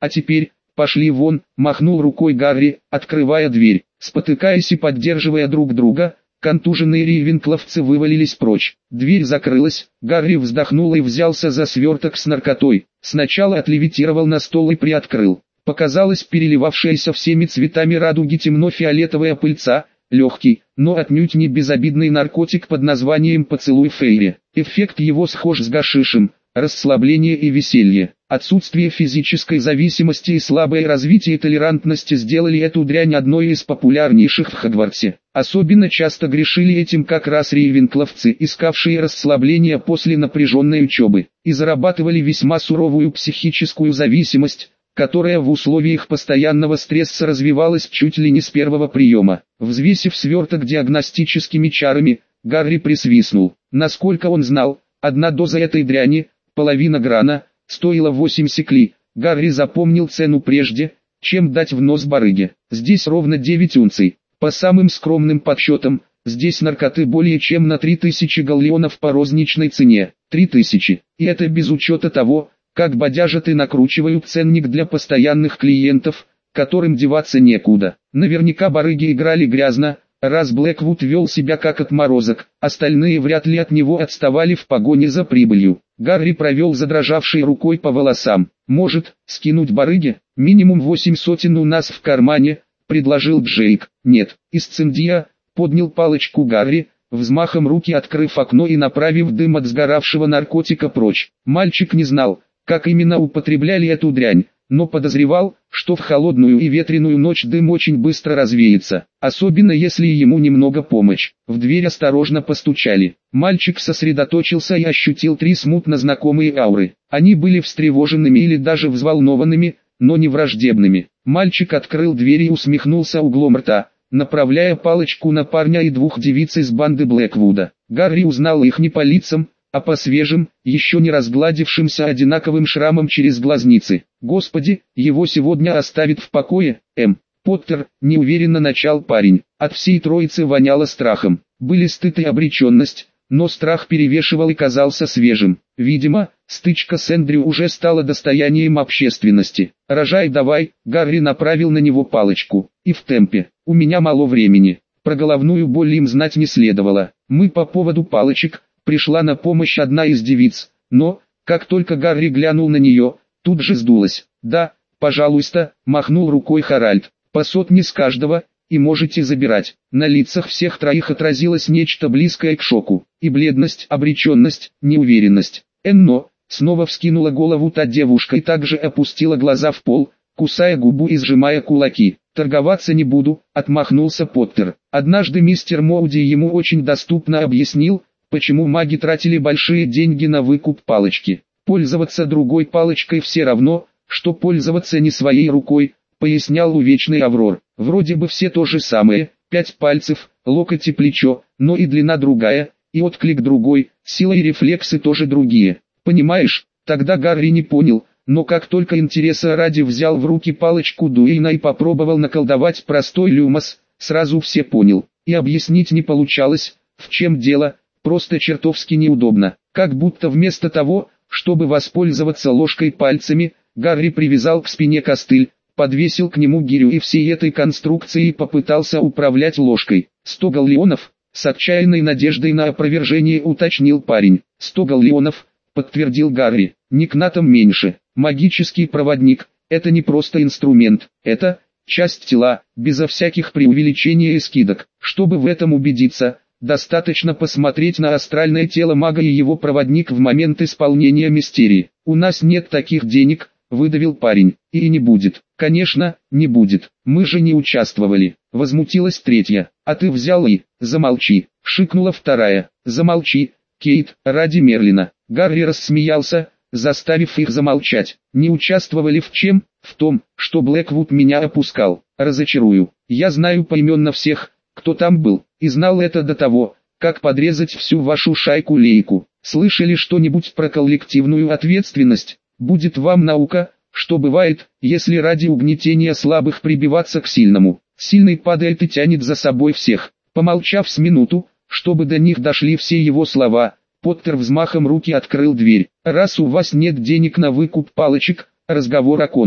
А теперь, пошли вон, махнул рукой Гарри, открывая дверь. Спотыкаясь и поддерживая друг друга, контуженные рейвенкловцы вывалились прочь. Дверь закрылась, Гарри вздохнул и взялся за сверток с наркотой. Сначала отлевитировал на стол и приоткрыл. Показалась переливавшаяся всеми цветами радуги темно-фиолетовая пыльца, легкий, но отнюдь не безобидный наркотик под названием «Поцелуй Фейри». Эффект его схож с гашишем, расслабление и веселье. Отсутствие физической зависимости и слабое развитие толерантности сделали эту дрянь одной из популярнейших в Хогвартсе. Особенно часто грешили этим как раз рейвенкловцы, искавшие расслабления после напряженной учебы, и зарабатывали весьма суровую психическую зависимость, которая в условиях постоянного стресса развивалась чуть ли не с первого приема. Взвесив сверток диагностическими чарами, Гарри присвистнул. Насколько он знал, одна доза этой дряни, половина грана, стоила 8 секли. Гарри запомнил цену прежде, чем дать в нос барыге. Здесь ровно 9 унций. По самым скромным подсчетам, здесь наркоты более чем на 3000 галлеонов по розничной цене. 3000. И это без учета того, как бодяжат и накручивают ценник для постоянных клиентов, которым деваться некуда. Наверняка барыги играли грязно, раз Блэквуд вел себя как отморозок, остальные вряд ли от него отставали в погоне за прибылью. Гарри провел задрожавшей рукой по волосам. «Может, скинуть барыги? Минимум 8 сотен у нас в кармане», — предложил Джейк. «Нет». Из Циндия поднял палочку Гарри, взмахом руки открыв окно и направив дым от сгоравшего наркотика прочь. Мальчик не знал, как именно употребляли эту дрянь, но подозревал, что в холодную и ветреную ночь дым очень быстро развеется, особенно если ему немного помочь. В дверь осторожно постучали. Мальчик сосредоточился и ощутил 3 смутно знакомые ауры. Они были встревоженными или даже взволнованными, но не враждебными. Мальчик открыл дверь и усмехнулся углом рта, направляя палочку на парня и 2 девиц из банды Блэквуда. Гарри узнал их не по лицам, а по свежим, еще не разгладившимся одинаковым шрамам через глазницы. «Господи, его сегодня оставит в покое, Поттер», — неуверенно начал парень. От всей троицы воняло страхом. Были стыд и обреченность, но страх перевешивал и казался свежим. Видимо, стычка с Эндрю уже стала достоянием общественности. «Рожай давай», — Гарри направил на него палочку. «И в темпе. У меня мало времени». Про головную боль им знать не следовало. «Мы по поводу палочек», — пришла на помощь одна из девиц, но, как только Гарри глянул на нее, тут же сдулась. «Да, пожалуйста», — махнул рукой Харальд, — «по сотне с каждого, и можете забирать». На лицах всех троих отразилось нечто близкое к шоку, и бледность, обреченность, неуверенность. «Энно», — снова вскинула голову та девушка и также опустила глаза в пол, кусая губу и сжимая кулаки. «Торговаться не буду», — отмахнулся Поттер. Однажды мистер Моуди ему очень доступно объяснил, почему маги тратили большие деньги на выкуп палочки. «Пользоваться другой палочкой все равно, что пользоваться не своей рукой», — пояснял увечный Аврор. «Вроде бы все то же самое, 5 пальцев, локоть и плечо, но и длина другая, и отклик другой, сила и рефлексы тоже другие. Понимаешь?» Тогда Гарри не понял, но как только интереса ради взял в руки палочку Дуэйна и попробовал наколдовать простой люмос, сразу все понял. И объяснить не получалось, в чем дело. Просто чертовски неудобно. Как будто вместо того, чтобы воспользоваться ложкой пальцами, Гарри привязал к спине костыль, подвесил к нему гирю и всей этой конструкцией попытался управлять ложкой. 100 галлеонов, с отчаянной надеждой на опровержение уточнил парень. 100 галлеонов, подтвердил Гарри, не кнатом меньше. Магический проводник, это не просто инструмент, это часть тела, безо всяких преувеличений и скидок. Чтобы в этом убедиться, достаточно посмотреть на астральное тело мага и его проводник в момент исполнения мистерии. «У нас нет таких денег», — выдавил парень, — «и не будет». «Конечно, не будет, мы же не участвовали», — возмутилась третья. «А ты взял и...» «Замолчи», — шикнула вторая. «Замолчи, Кейт, ради Мерлина». Гарри рассмеялся, заставив их замолчать. «Не участвовали в чем?» «В том, что Блэквуд меня опускал. Разочарую. Я знаю поименно всех, кто там был, и знал это до того, как подрезать всю вашу шайку-лейку. Слышали что-нибудь про коллективную ответственность? Будет вам наука, что бывает, если ради угнетения слабых прибиваться к сильному. Сильный падает и тянет за собой всех». Помолчав с минуту, чтобы до них дошли все его слова, Поттер взмахом руки открыл дверь. «Раз у вас нет денег на выкуп палочек, разговор окончен.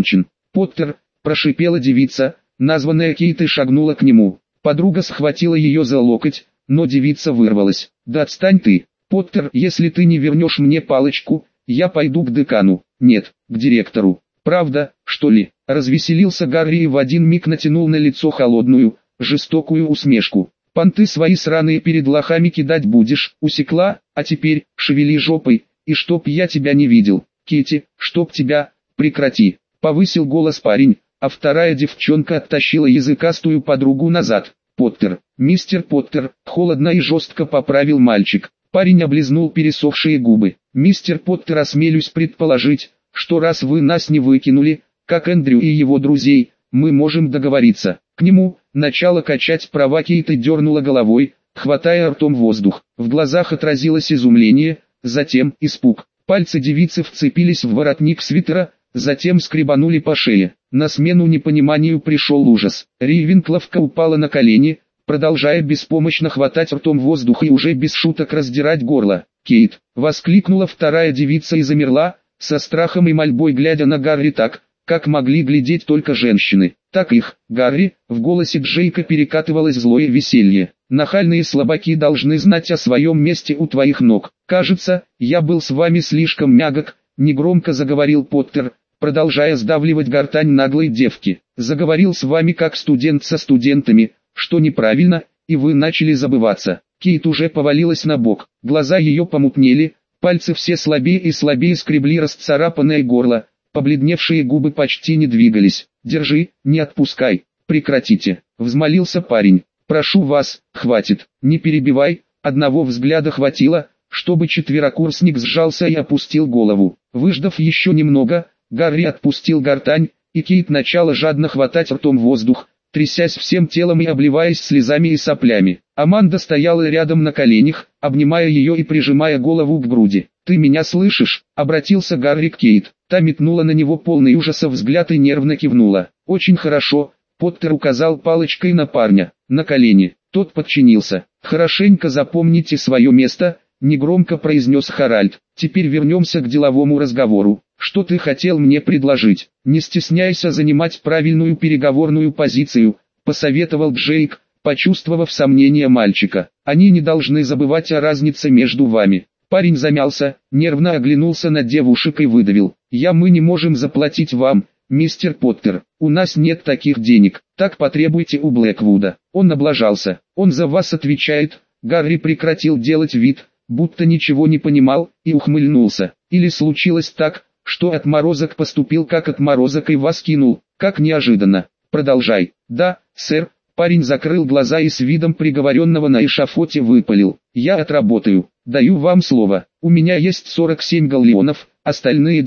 Поттер, прошипела девица, названная Кейт, и шагнула к нему. Подруга схватила ее за локоть, но девица вырвалась. «Да отстань ты, Поттер, если ты не вернешь мне палочку, я пойду к декану». «Нет, к директору». «Правда, что ли?» Развеселился Гарри и в один миг натянул на лицо холодную, жестокую усмешку. «Понты свои сраные перед лохами кидать будешь, усекла, а теперь, шевели жопой, и чтоб я тебя не видел. Кити, чтоб тебя, прекрати», повысил голос парень, а вторая девчонка оттащила языкастую подругу назад. «Поттер, мистер Поттер», холодно и жестко поправил мальчик. Парень облизнул пересохшие губы. «Мистер Поттер, осмелюсь предположить, что раз вы нас не выкинули, как Эндрю и его друзей, мы можем договориться». К нему, начало качать права Кейт и дернула головой, хватая ртом воздух. В глазах отразилось изумление, затем испуг. Пальцы девицы вцепились в воротник свитера, затем скребанули по шее. На смену непониманию пришел ужас. Рейвенкловка упала на колени, продолжая беспомощно хватать ртом воздух и уже без шуток раздирать горло. «Кейт!» — воскликнула вторая девица и замерла, со страхом и мольбой глядя на Гарри так, как могли глядеть только женщины. «Так их, Гарри!» — в голосе Джейка перекатывалось злое веселье. «Нахальные слабаки должны знать о своем месте у твоих ног. Кажется, я был с вами слишком мягок», — негромко заговорил Поттер, продолжая сдавливать гортань наглой девки. «Заговорил с вами как студент со студентами, что неправильно, и вы начали забываться». Кейт уже повалилась на бок, глаза ее помутнели, пальцы все слабее и слабее скребли расцарапанное горло, побледневшие губы почти не двигались. «Держи, не отпускай, прекратите», — взмолился парень. «Прошу вас, хватит, не перебивай». Одного взгляда хватило, чтобы четверокурсник сжался и опустил голову. Выждав еще немного, Гарри отпустил гортань, и Кейт начала жадно хватать ртом воздух, трясясь всем телом и обливаясь слезами и соплями. Аманда стояла рядом на коленях, обнимая ее и прижимая голову к груди. «Ты меня слышишь?» — обратился Гарри к Кейт. Та метнула на него полный ужаса взгляд и нервно кивнула. «Очень хорошо», — Поттер указал палочкой на парня, на колени. Тот подчинился. «Хорошенько запомните свое место», — негромко произнес Харальд. «Теперь вернемся к деловому разговору. Что ты хотел мне предложить? Не стесняйся занимать правильную переговорную позицию», — посоветовал Джейк, почувствовав сомнение мальчика. «Они не должны забывать о разнице между вами». Парень замялся, нервно оглянулся на девушек и выдавил: мы не можем заплатить вам, мистер Поттер, у нас нет таких денег, так потребуйте у Блэквуда». Он облажался, он за вас отвечает. Гарри прекратил делать вид, будто ничего не понимал, и ухмыльнулся. «Или случилось так, что отморозок поступил как отморозок и вас кинул, как неожиданно. Продолжай». «Да, сэр». Парень закрыл глаза и с видом приговоренного на эшафоте выпалил: «Я отработаю, даю вам слово. У меня есть 47 галлеонов, остальные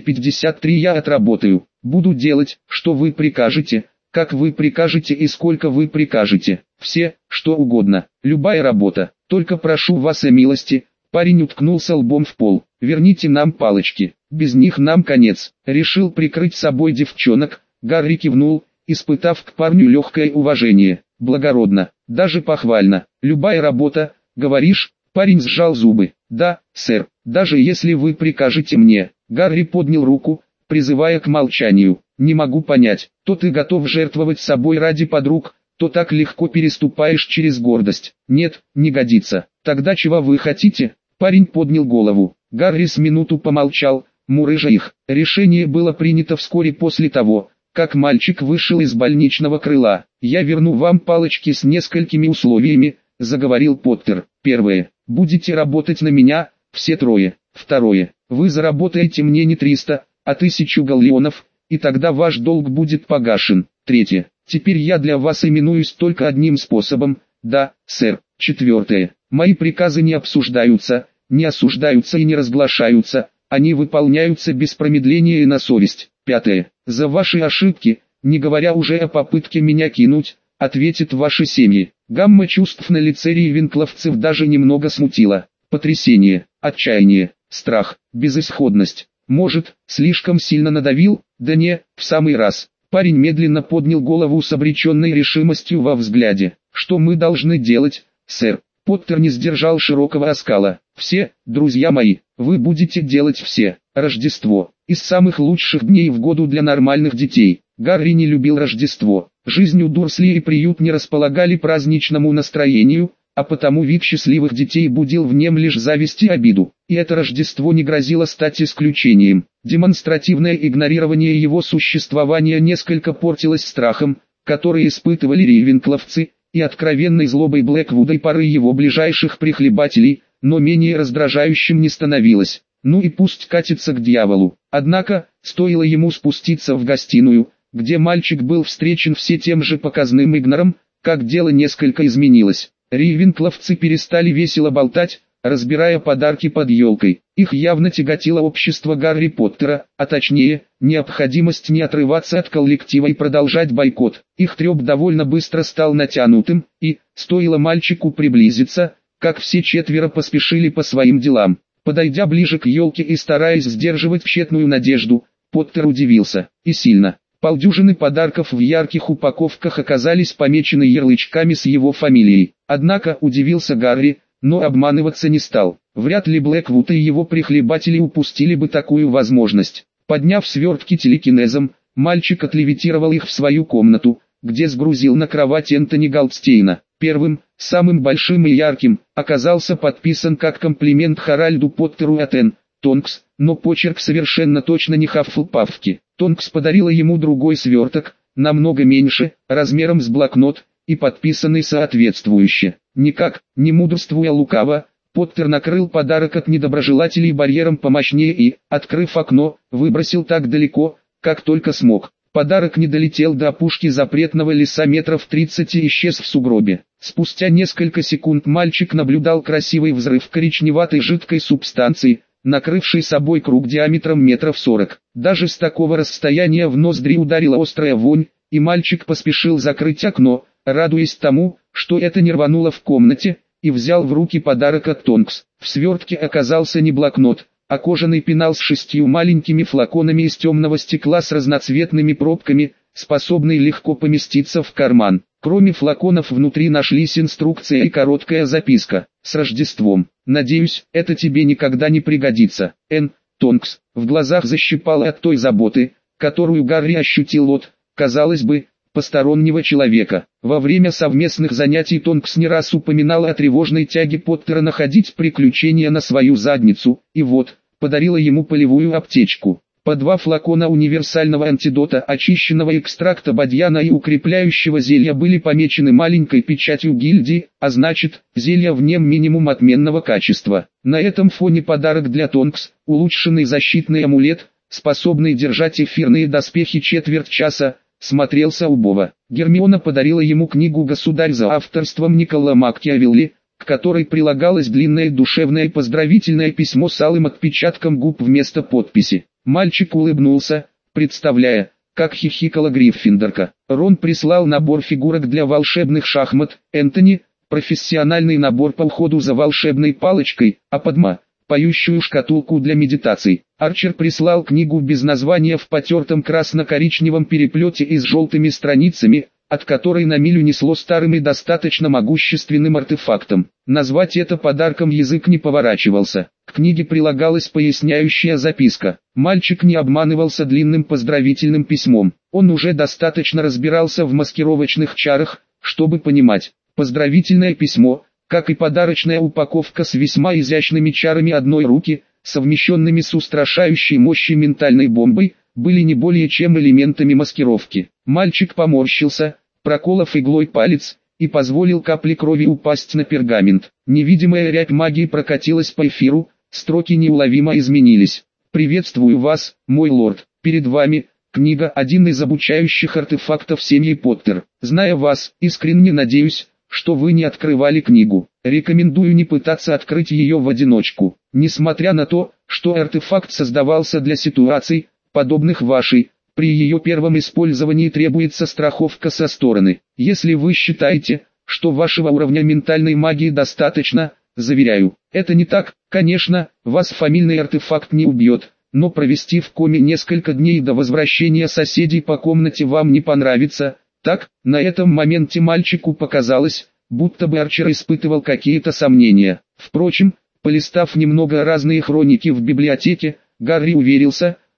253 я отработаю. Буду делать, что вы прикажете, как вы прикажете и сколько вы прикажете. Все, что угодно, любая работа. Только прошу вас о милости». Парень уткнулся лбом в пол. «Верните нам палочки, без них нам конец». Решил прикрыть собой девчонок. Гарри кивнул, испытав к парню легкое уважение. «Благородно, даже похвально. Любая работа, говоришь?» Парень сжал зубы. «Да, сэр, даже если вы прикажете мне». Гарри поднял руку, призывая к молчанию. «Не могу понять, то ты готов жертвовать собой ради подруг, то так легко переступаешь через гордость». «Нет, не годится. Тогда чего вы хотите?» Парень поднял голову. Гарри с минуту помолчал, мурыжа их. Решение было принято вскоре после того, как мальчик вышел из больничного крыла. «Я верну вам палочки с несколькими условиями», — заговорил Поттер. «Первое. Будете работать на меня, все трое. Второе. Вы заработаете мне не 300, а 1000 галлеонов, и тогда ваш долг будет погашен. Третье. Теперь я для вас именуюсь только одним способом». «Да, сэр». Четвертое. Мои приказы не обсуждаются, не осуждаются и не разглашаются, они выполняются без промедления и на совесть. Пятое. За ваши ошибки, не говоря уже о попытке меня кинуть, ответят ваши семьи. Гамма чувств на лице рейвенкловцев даже немного смутила. Потрясение, отчаяние, страх, безысходность. Может, слишком сильно надавил? Да не, в самый раз. Парень медленно поднял голову с обреченной решимостью во взгляде. «Что мы должны делать, сэр?» Поттер не сдержал широкого оскала. «Все, друзья мои, вы будете делать все. Рождество, из самых лучших дней в году для нормальных детей. Гарри не любил Рождество. Жизнь у Дурсли и приют не располагали праздничному настроению, а потому вид счастливых детей будил в нем лишь зависть и обиду. И это Рождество не грозило стать исключением. Демонстративное игнорирование его существования несколько портилось страхом, который испытывали рейвенкловцы, и откровенной злобой Блэквуда и пары его ближайших прихлебателей, но менее раздражающим не становилось. Ну и пусть катится к дьяволу. Однако, стоило ему спуститься в гостиную, где мальчик был встречен все тем же показным игнором, как дело несколько изменилось. Рейвенкловцы перестали весело болтать, разбирая подарки под елкой. Их явно тяготило общество Гарри Поттера, а точнее, необходимость не отрываться от коллектива и продолжать бойкот. Их треп довольно быстро стал натянутым, и, стоило мальчику приблизиться, как все четверо поспешили по своим делам. Подойдя ближе к елке и стараясь сдерживать тщетную надежду, Поттер удивился, и сильно. Полдюжины подарков в ярких упаковках оказались помечены ярлычками с его фамилией. Однако удивился Гарри, но обманываться не стал. Вряд ли Блэквуд и его прихлебатели упустили бы такую возможность. Подняв свертки телекинезом, мальчик отлевитировал их в свою комнату, где сгрузил на кровать Энтони Голдстейна. Первым, самым большим и ярким, оказался подписан как комплимент Харальду Поттеру от Энн Тонкс, но почерк совершенно точно не Хаффлпаффки. Тонкс подарила ему другой сверток, намного меньше, размером с блокнот, и подписанный соответствующе. Никак, не мудрствуя лукаво, Поттер накрыл подарок от недоброжелателей барьером помощнее и, открыв окно, выбросил так далеко, как только смог. Подарок не долетел до опушки запретного леса метров 30 и исчез в сугробе. Спустя несколько секунд мальчик наблюдал красивый взрыв коричневатой жидкой субстанции, накрывший собой круг диаметром метров 40. Даже с такого расстояния в ноздри ударила острая вонь, и мальчик поспешил закрыть окно, радуясь тому, что это не рвануло в комнате, и взял в руки подарок от Тонкс. В свертке оказался не блокнот, а кожаный пенал с 6 маленькими флаконами из темного стекла с разноцветными пробками, способный легко поместиться в карман. Кроме флаконов внутри нашлись инструкция и короткая записка: «С Рождеством! Надеюсь, это тебе никогда не пригодится. Энн Тонкс». В глазах защипало от той заботы, которую Гарри ощутил от, казалось бы, постороннего человека. Во время совместных занятий Тонкс не раз упоминала о тревожной тяге Поттера находить приключения на свою задницу, и вот, подарила ему полевую аптечку. По 2 флакона универсального антидота, очищенного экстракта бадьяна и укрепляющего зелья были помечены маленькой печатью гильдии, а значит, зелья в нем минимум отменного качества. На этом фоне подарок для Тонкс, улучшенный защитный амулет, способный держать эфирные доспехи четверть часа, смотрелся убого. Гермиона подарила ему книгу «Государь» за авторством Никколо Макиавелли, к которой прилагалось длинное душевное поздравительное письмо с алым отпечатком губ вместо подписи. Мальчик улыбнулся, представляя, как хихикала Гриффиндорка. Рон прислал набор фигурок для волшебных шахмат, Энтони – профессиональный набор по уходу за волшебной палочкой, а Падма – поющую шкатулку для медитаций. Арчер прислал книгу без названия в потертом красно-коричневом переплете и с желтыми страницами, от которой на милю несло старым и достаточно могущественным артефактом. Назвать это подарком язык не поворачивался. К книге прилагалась поясняющая записка. Мальчик не обманывался длинным поздравительным письмом. Он уже достаточно разбирался в маскировочных чарах, чтобы понимать. Поздравительное письмо, как и подарочная упаковка с весьма изящными чарами одной руки, совмещенными с устрашающей мощью ментальной бомбой, были не более чем элементами маскировки. Мальчик поморщился, проколов иглой палец, и позволил капле крови упасть на пергамент. Невидимая рябь магии прокатилась по эфиру, строки неуловимо изменились. «Приветствую вас, мой лорд, перед вами, книга, один из обучающих артефактов семьи Поттер. Зная вас, искренне надеюсь, что вы не открывали книгу. Рекомендую не пытаться открыть ее в одиночку. Несмотря на то, что артефакт создавался для ситуаций, подобных вашей, при ее первом использовании требуется страховка со стороны. Если вы считаете, что вашего уровня ментальной магии достаточно, заверяю, это не так. Конечно, вас фамильный артефакт не убьет, но провести в коме несколько дней до возвращения соседей по комнате вам не понравится. Так, на этом моменте мальчику показалось, будто бы Арчер испытывал какие-то сомнения. Впрочем, полистав немного разные хроники в библиотеке, Гарри уверился,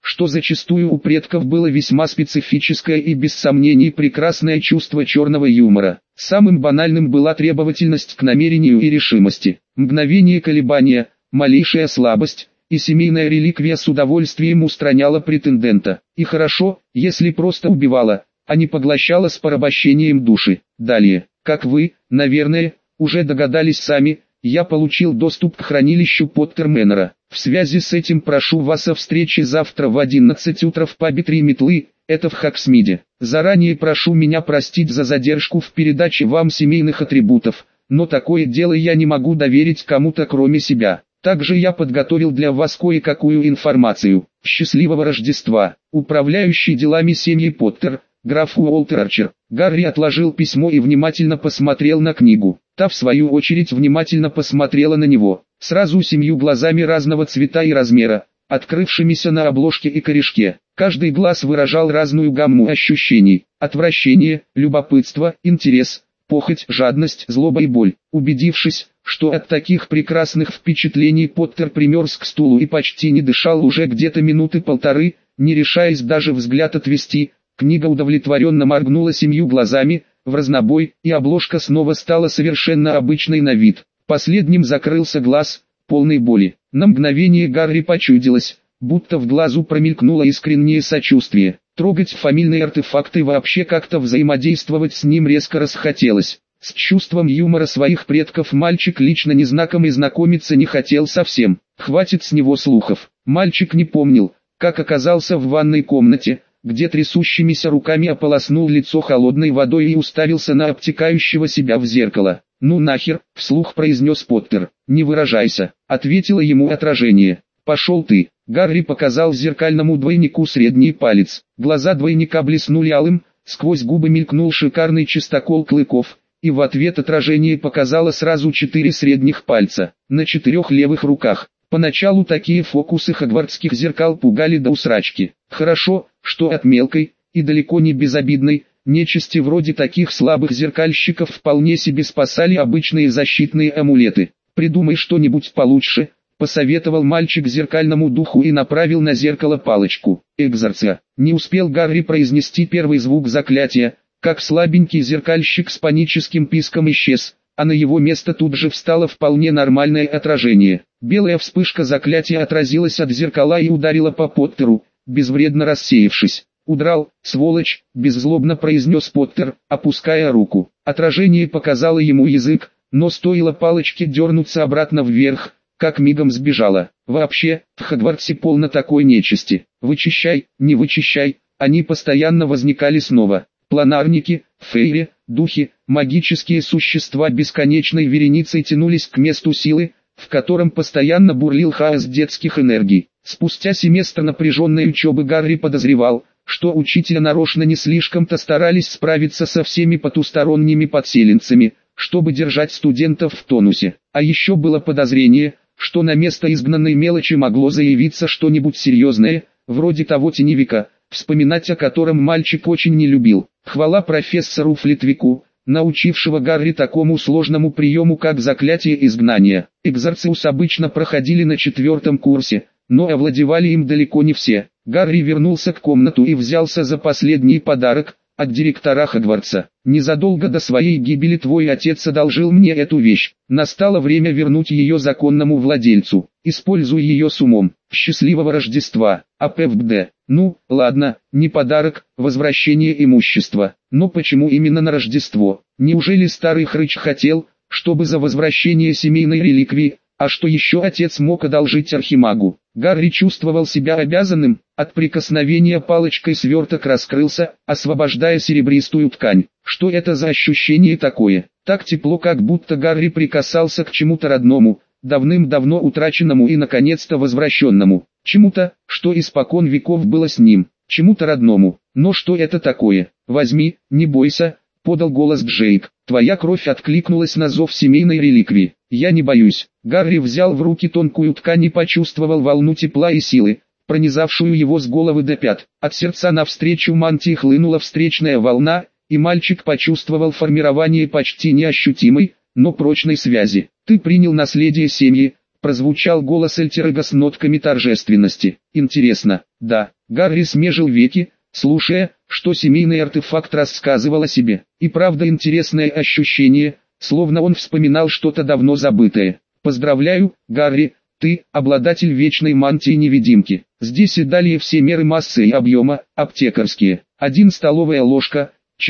что зачастую у предков было весьма специфическое и без сомнений прекрасное чувство черного юмора. Самым банальным была требовательность к намерению и решимости. Мгновение колебания, малейшая слабость, и семейная реликвия с удовольствием устраняла претендента. И хорошо, если просто убивала, а не поглощала с порабощением души. Далее, как вы, наверное, уже догадались сами, я получил доступ к хранилищу Поттермэннера. В связи с этим прошу вас о встрече завтра в 11 утра в пабе «Три метлы», это в Хоксмиде. Заранее прошу меня простить за задержку в передаче вам семейных атрибутов, но такое дело я не могу доверить кому-то кроме себя. Также я подготовил для вас кое-какую информацию. Счастливого Рождества. Управляющий делами семьи Поттер, граф Уолтер Арчер. Гарри отложил письмо и внимательно посмотрел на книгу. Та в свою очередь внимательно посмотрела на него, сразу 7 глазами разного цвета и размера, открывшимися на обложке и корешке. Каждый глаз выражал разную гамму ощущений: отвращение, любопытство, интерес, похоть, жадность, злоба и боль. Убедившись, что от таких прекрасных впечатлений Поттер примерз к стулу и почти не дышал уже где-то минуты полторы, не решаясь даже взгляд отвести, книга удовлетворенно моргнула 7 глазами в разнобой, и обложка снова стала совершенно обычной на вид. Последним закрылся глаз, полный боли. На мгновение Гарри почудилось, будто в глазу промелькнуло искреннее сочувствие. Трогать фамильные артефакты, вообще как-то взаимодействовать с ним резко расхотелось. С чувством юмора своих предков мальчик лично ни знаком и знакомиться не хотел совсем. Хватит с него слухов. Мальчик не помнил, как оказался в ванной комнате, где трясущимися руками ополоснул лицо холодной водой и уставился на обтекающего себя в зеркало. «Ну нахер», — вслух произнес Поттер. «Не выражайся», — ответило ему отражение. «Пошел ты». Гарри показал зеркальному двойнику средний палец. Глаза двойника блеснули алым, сквозь губы мелькнул шикарный чистокол клыков, и в ответ отражение показало сразу 4 средних пальца, на 4 левых руках. Поначалу такие фокусы хогвартских зеркал пугали до усрачки. Хорошо, что от мелкой, и далеко не безобидной, нечисти вроде таких слабых зеркальщиков вполне себе спасали обычные защитные амулеты. «Придумай что-нибудь получше», — посоветовал мальчик зеркальному духу и направил на зеркало палочку. «Экзорция». Не успел Гарри произнести первый звук заклятия, как слабенький зеркальщик с паническим писком исчез, а на его место тут же встало вполне нормальное отражение. Белая вспышка заклятия отразилась от зеркала и ударила по Поттеру, безвредно рассеявшись. «Удрал, сволочь», — беззлобно произнес Поттер, опуская руку. Отражение показало ему язык, но стоило палочке дернуться обратно вверх, как мигом сбежала. Вообще, в Хогвартсе полно такой нечисти. Вычищай, не вычищай, они постоянно возникали снова. Планарники, фейри, духи, магические существа бесконечной вереницей тянулись к месту силы, в котором постоянно бурлил хаос детских энергий. Спустя семестр напряженной учебы Гарри подозревал, что учителя нарочно не слишком-то старались справиться со всеми потусторонними подселенцами, чтобы держать студентов в тонусе. А еще было подозрение, что на место изгнанной мелочи могло заявиться что-нибудь серьезное, вроде того теневика, вспоминать о котором мальчик очень не любил. Хвала профессору Флитвику, научившего Гарри такому сложному приему, как заклятие изгнания. Экзорциус обычно проходили на 4-м курсе, но овладевали им далеко не все. Гарри вернулся к комнату и взялся за последний подарок от директора Хогвартса. «Незадолго до своей гибели твой отец одолжил мне эту вещь. Настало время вернуть ее законному владельцу. Используй ее с умом. Счастливого Рождества, АПФБД». «Ну, ладно, не подарок, возвращение имущества. Но почему именно на Рождество? Неужели старый хрыч хотел, чтобы за возвращение семейной реликвии, а что еще отец мог одолжить архимагу?» Гарри чувствовал себя обязанным, от прикосновения палочкой сверток раскрылся, освобождая серебристую ткань. Что это за ощущение такое? Так тепло, как будто Гарри прикасался к чему-то родному, давным-давно утраченному и наконец-то возвращенному. Чему-то, что испокон веков было с ним, чему-то родному. Но что это такое? «Возьми, не бойся», — подал голос Джейк. «Твоя кровь откликнулась на зов семейной реликвии. Я не боюсь». Гарри взял в руки тонкую ткань и почувствовал волну тепла и силы, пронизавшую его с головы до пят. От сердца навстречу мантии хлынула встречная волна, и мальчик почувствовал формирование почти неощутимой, но прочной связи. «Ты принял наследие семьи», — прозвучал голос Эльтерега с нотками торжественности. «Интересно». «Да, Гарри смежил веки, слушая, что семейный артефакт рассказывал о себе. И правда интересное ощущение, словно он вспоминал что-то давно забытое. «Поздравляю, Гарри, ты – обладатель вечной мантии-невидимки. Здесь и далее все меры массы и объема, аптекарские. 1 столовая ложка,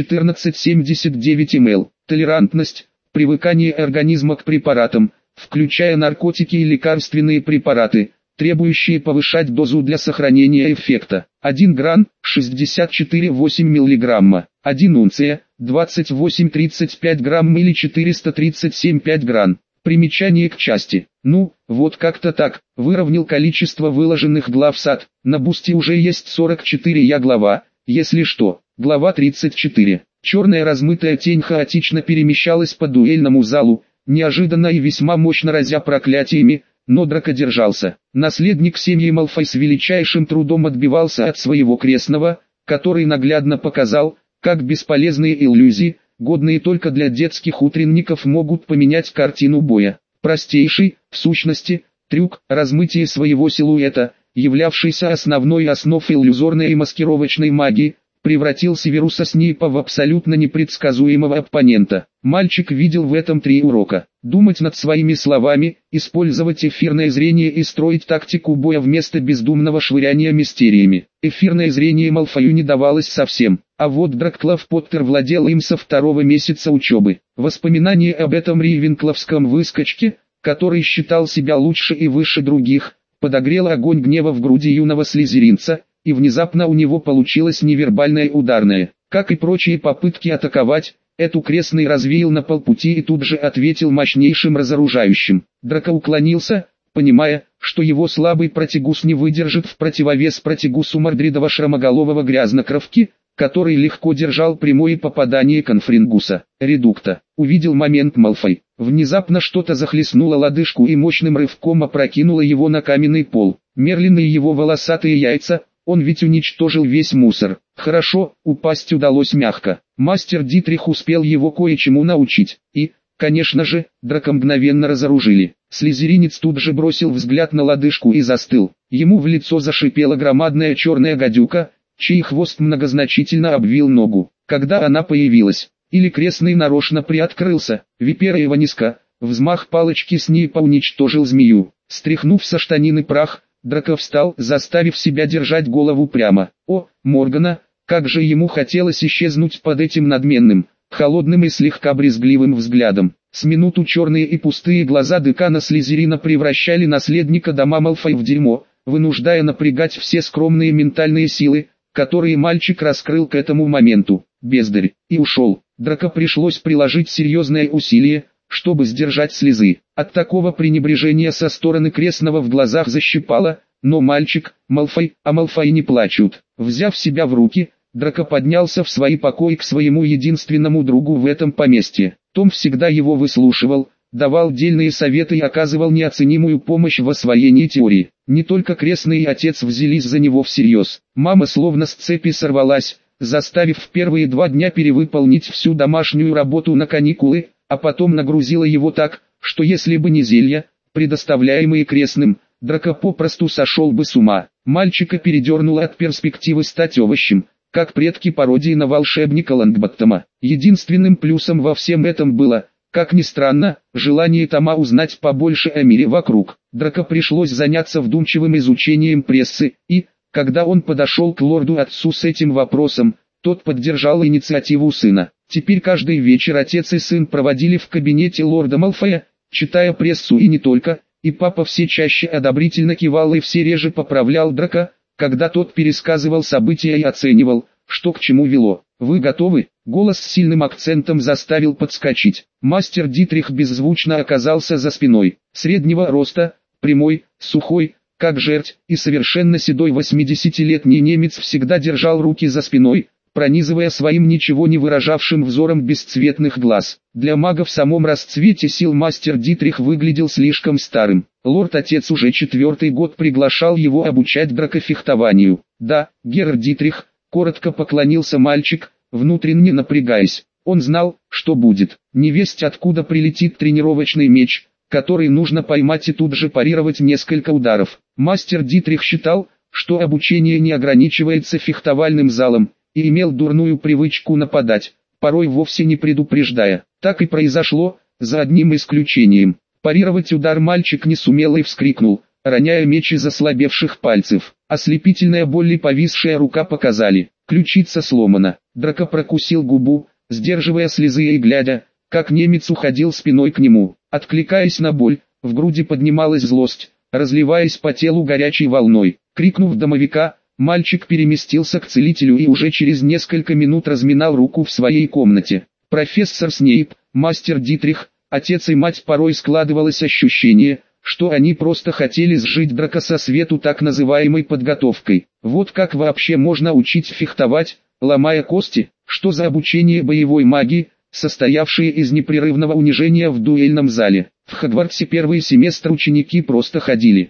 14,79 мл. Толерантность, привыкание организма к препаратам, включая наркотики и лекарственные препараты, требующие повышать дозу для сохранения эффекта. 1 грамм, 64,8 мг. 1 унция, 28,35 грамм или 437,5 грамм. Примечание к части. Ну, вот как-то так, выровнял количество выложенных глав в сад. На бусте уже есть 44 глава, если что. Глава 34. Черная размытая тень хаотично перемещалась по дуэльному залу, неожиданно и весьма мощно разя проклятиями, но Драко держался. Наследник семьи Малфой с величайшим трудом отбивался от своего крестного, который наглядно показал, как бесполезные иллюзии, годные только для детских утренников, могут поменять картину боя. Простейший, в сущности, трюк, размытие своего силуэта, являвшийся основной основой иллюзорной и маскировочной магии, превратил Северуса Снейпа в абсолютно непредсказуемого оппонента. Мальчик видел в этом 3 урока. Думать над своими словами, использовать эфирное зрение и строить тактику боя вместо бездумного швыряния мистериями. Эфирное зрение Малфою не давалось совсем, а вот Драклав Поттер владел им со 2-го месяца учебы. Воспоминание об этом рейвенкловском выскочке, который считал себя лучше и выше других, подогрело огонь гнева в груди юного слизеринца, и внезапно у него получилось невербальное ударное. Как и прочие попытки атаковать, эту крестный развеял на полпути и тут же ответил мощнейшим разоружающим. Драко уклонился, понимая, что его слабый протигус не выдержит в противовес протигусу Мордридова шрамоголового грязнокровки, который легко держал прямое попадание конфрингуса. Редукта. Увидел момент Малфой. Внезапно что-то захлестнуло лодыжку и мощным рывком опрокинуло его на каменный пол. Мерлин и его волосатые яйца. Он ведь уничтожил весь мусор. Хорошо, упасть удалось мягко. Мастер Дитрих успел его кое-чему научить. И, конечно же, Драко мгновенно разоружили. Слизеринец тут же бросил взгляд на лодыжку и застыл. Ему в лицо зашипела громадная черная гадюка, чей хвост многозначительно обвил ногу. Когда она появилась, или крестный нарочно приоткрылся, випера его низко, взмах палочки Снейпа уничтожил змею. Стряхнув со штанины прах, Драко встал, заставив себя держать голову прямо. О, Моргана, как же ему хотелось исчезнуть под этим надменным, холодным и слегка брезгливым взглядом. С минуту черные и пустые глаза декана Слизерина превращали наследника дома Малфой в дерьмо, вынуждая напрягать все скромные ментальные силы, которые мальчик раскрыл к этому моменту. Бездарь. И ушел. Драко пришлось приложить серьезное усилие, чтобы сдержать слезы. От такого пренебрежения со стороны крестного в глазах защипало, но мальчик, Малфой, а Малфои не плачут. Взяв себя в руки, Драко поднялся в свои покои к своему единственному другу в этом поместье. Том всегда его выслушивал, давал дельные советы и оказывал неоценимую помощь в освоении теории. Не только крестный и отец взялись за него всерьез. Мама словно с цепи сорвалась, заставив в первые 2 дня перевыполнить всю домашнюю работу на каникулы, а потом нагрузила его так, что если бы не зелья, предоставляемые крестным, Драко попросту сошел бы с ума. Мальчика передернуло от перспективы стать овощем, как предки пародии на волшебника Лонгботтома. Единственным плюсом во всем этом было, как ни странно, желание Тома узнать побольше о мире вокруг. Драко пришлось заняться вдумчивым изучением прессы, и, когда он подошел к лорду-отцу с этим вопросом, тот поддержал инициативу сына. Теперь каждый вечер отец и сын проводили в кабинете лорда Малфоя, читая прессу и не только, и папа все чаще одобрительно кивал и все реже поправлял Драко, когда тот пересказывал события и оценивал, что к чему вело. «Вы готовы?» Голос с сильным акцентом заставил подскочить. Мастер Дитрих беззвучно оказался за спиной. Среднего роста, прямой, сухой, как жерть, и совершенно седой 80-летний немец всегда держал руки за спиной, пронизывая своим ничего не выражавшим взором бесцветных глаз. Для мага в самом расцвете сил мастер Дитрих выглядел слишком старым. Лорд-отец уже 4-й год приглашал его обучать дракофехтованию. «Да, Герр Дитрих», — коротко поклонился мальчик, внутренне напрягаясь. Он знал, что будет. Невесть откуда прилетит тренировочный меч, который нужно поймать и тут же парировать несколько ударов. Мастер Дитрих считал, что обучение не ограничивается фехтовальным залом, и имел дурную привычку нападать, порой вовсе не предупреждая. Так и произошло, за одним исключением. Парировать удар мальчик не сумел и вскрикнул, роняя меч из ослабевших пальцев. Ослепительная боль и повисшая рука показали, ключица сломана. Драко прокусил губу, сдерживая слезы и глядя, как немец уходил спиной к нему. Откликаясь на боль, в груди поднималась злость, разливаясь по телу горячей волной. Крикнув домовика, мальчик переместился к целителю и уже через несколько минут разминал руку в своей комнате. Профессор Снейп, мастер Дитрих, отец и мать, порой складывалось ощущение, что они просто хотели сжить Драко со свету так называемой подготовкой. Вот как вообще можно учить фехтовать, ломая кости? Что за обучение боевой магии, состоявшее из непрерывного унижения в дуэльном зале? В Хогвартсе первый семестр ученики просто ходили,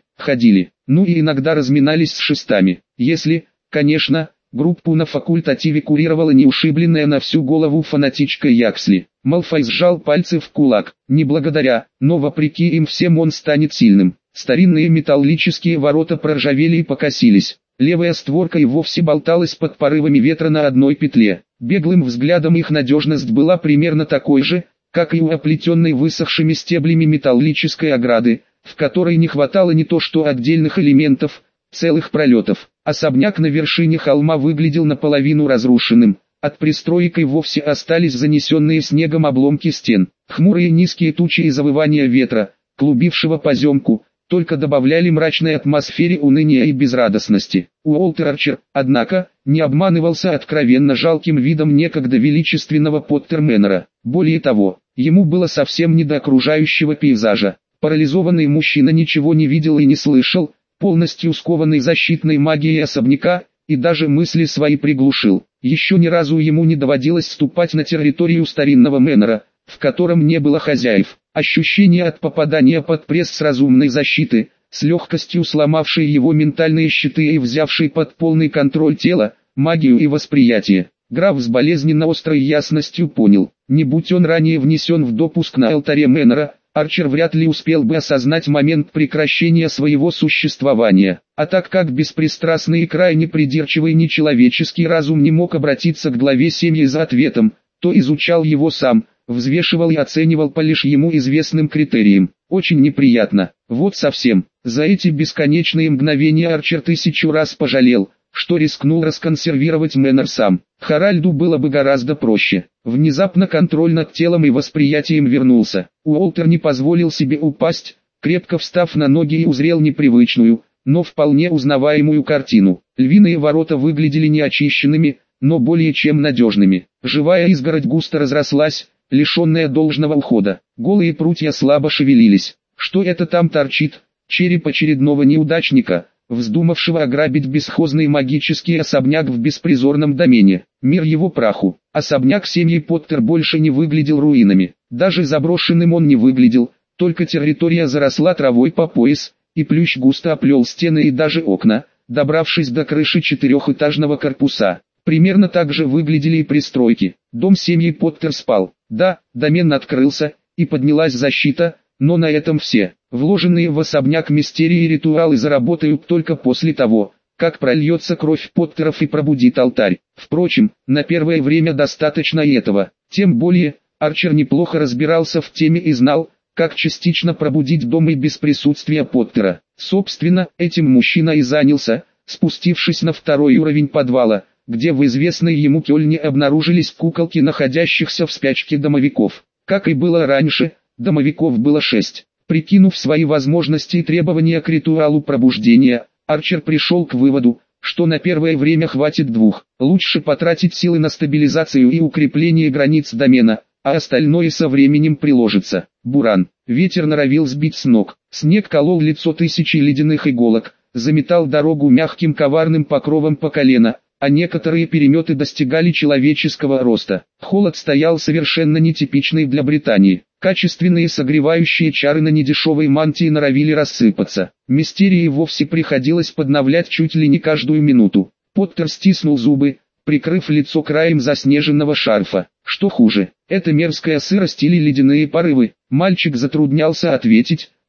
ну и иногда разминались с шестами. Если, конечно, группу на факультативе курировала не ушибленная на всю голову фанатичка Яксли. Малфой сжал пальцы в кулак. Не благодаря, но вопреки им всем он станет сильным. Старинные металлические ворота проржавели и покосились. Левая створка и вовсе болталась под порывами ветра на одной петле. Беглым взглядом их надежность была примерно такой же, как и у оплетенной высохшими стеблями металлической ограды, в которой не хватало не то что отдельных элементов, целых пролетов. Особняк на вершине холма выглядел наполовину разрушенным. От пристроек и вовсе остались занесенные снегом обломки стен. Хмурые низкие тучи и завывания ветра, клубившего поземку, только добавляли мрачной атмосфере уныния и безрадостности. Уолтер Арчер, однако, не обманывался откровенно жалким видом некогда величественного Поттермэннера. Более того, ему было совсем не до окружающего пейзажа. Парализованный мужчина ничего не видел и не слышал, полностью скованный защитной магией особняка, и даже мысли свои приглушил. Еще ни разу ему не доводилось ступать на территорию старинного Мэннера, в котором не было хозяев. Ощущение от попадания под пресс разумной защиты, с легкостью сломавшей его ментальные щиты и взявшей под полный контроль тело, магию и восприятие. Граф с болезненно острой ясностью понял, не будь он ранее внесен в допуск на алтаре Мэннера, Арчер вряд ли успел бы осознать момент прекращения своего существования. А так как беспристрастный и крайне придирчивый нечеловеческий разум не мог обратиться к главе семьи за ответом, то изучал его сам, взвешивал и оценивал по лишь ему известным критериям. Очень неприятно. Вот совсем. За эти бесконечные мгновения Арчер 1000 раз пожалел, что рискнул расконсервировать Мэннер сам. Харальду было бы гораздо проще. Внезапно контроль над телом и восприятием вернулся. Уолтер не позволил себе упасть, крепко встав на ноги и узрел непривычную, но вполне узнаваемую картину. Львиные ворота выглядели неочищенными, но более чем надежными. Живая изгородь густо разрослась, лишенная должного ухода. Голые прутья слабо шевелились. Что это там торчит? Череп очередного неудачника, вздумавшего ограбить бесхозный магический особняк в беспризорном домене. Мир его праху. Особняк семьи Поттер больше не выглядел руинами. Даже заброшенным он не выглядел, только территория заросла травой по пояс, и плющ густо оплел стены и даже окна, добравшись до крыши 4-этажного корпуса. Примерно так же выглядели и пристройки. Дом семьи Поттер спал. Да, домен открылся, и поднялась защита, но на этом все. Вложенные в особняк мистерии и ритуалы заработают только после того, как прольется кровь Поттеров и пробудит алтарь. Впрочем, на первое время достаточно и этого. Тем более, Арчер неплохо разбирался в теме и знал, как частично пробудить дом и без присутствия Поттера. Собственно, этим мужчина и занялся, спустившись на второй уровень подвала, где в известной ему Кёльне обнаружились куколки находящихся в спячке домовиков. Как и было раньше, домовиков было 6. Прикинув свои возможности и требования к ритуалу пробуждения, Арчер пришел к выводу, что на первое время хватит 2. Лучше потратить силы на стабилизацию и укрепление границ домена, а остальное со временем приложится. Буран. Ветер норовил сбить с ног. Снег колол лицо тысячи ледяных иголок, заметал дорогу мягким коварным покровом по колено, а некоторые переметы достигали человеческого роста. Холод стоял совершенно нетипичный для Британии. Качественные согревающие чары на недешевой мантии норовили рассыпаться. Мистерии вовсе приходилось подновлять чуть ли не каждую минуту. Поттер стиснул зубы, прикрыв лицо краем заснеженного шарфа. Что хуже, это мерзкая сырость или ледяные порывы? Мальчик затруднялся ответить,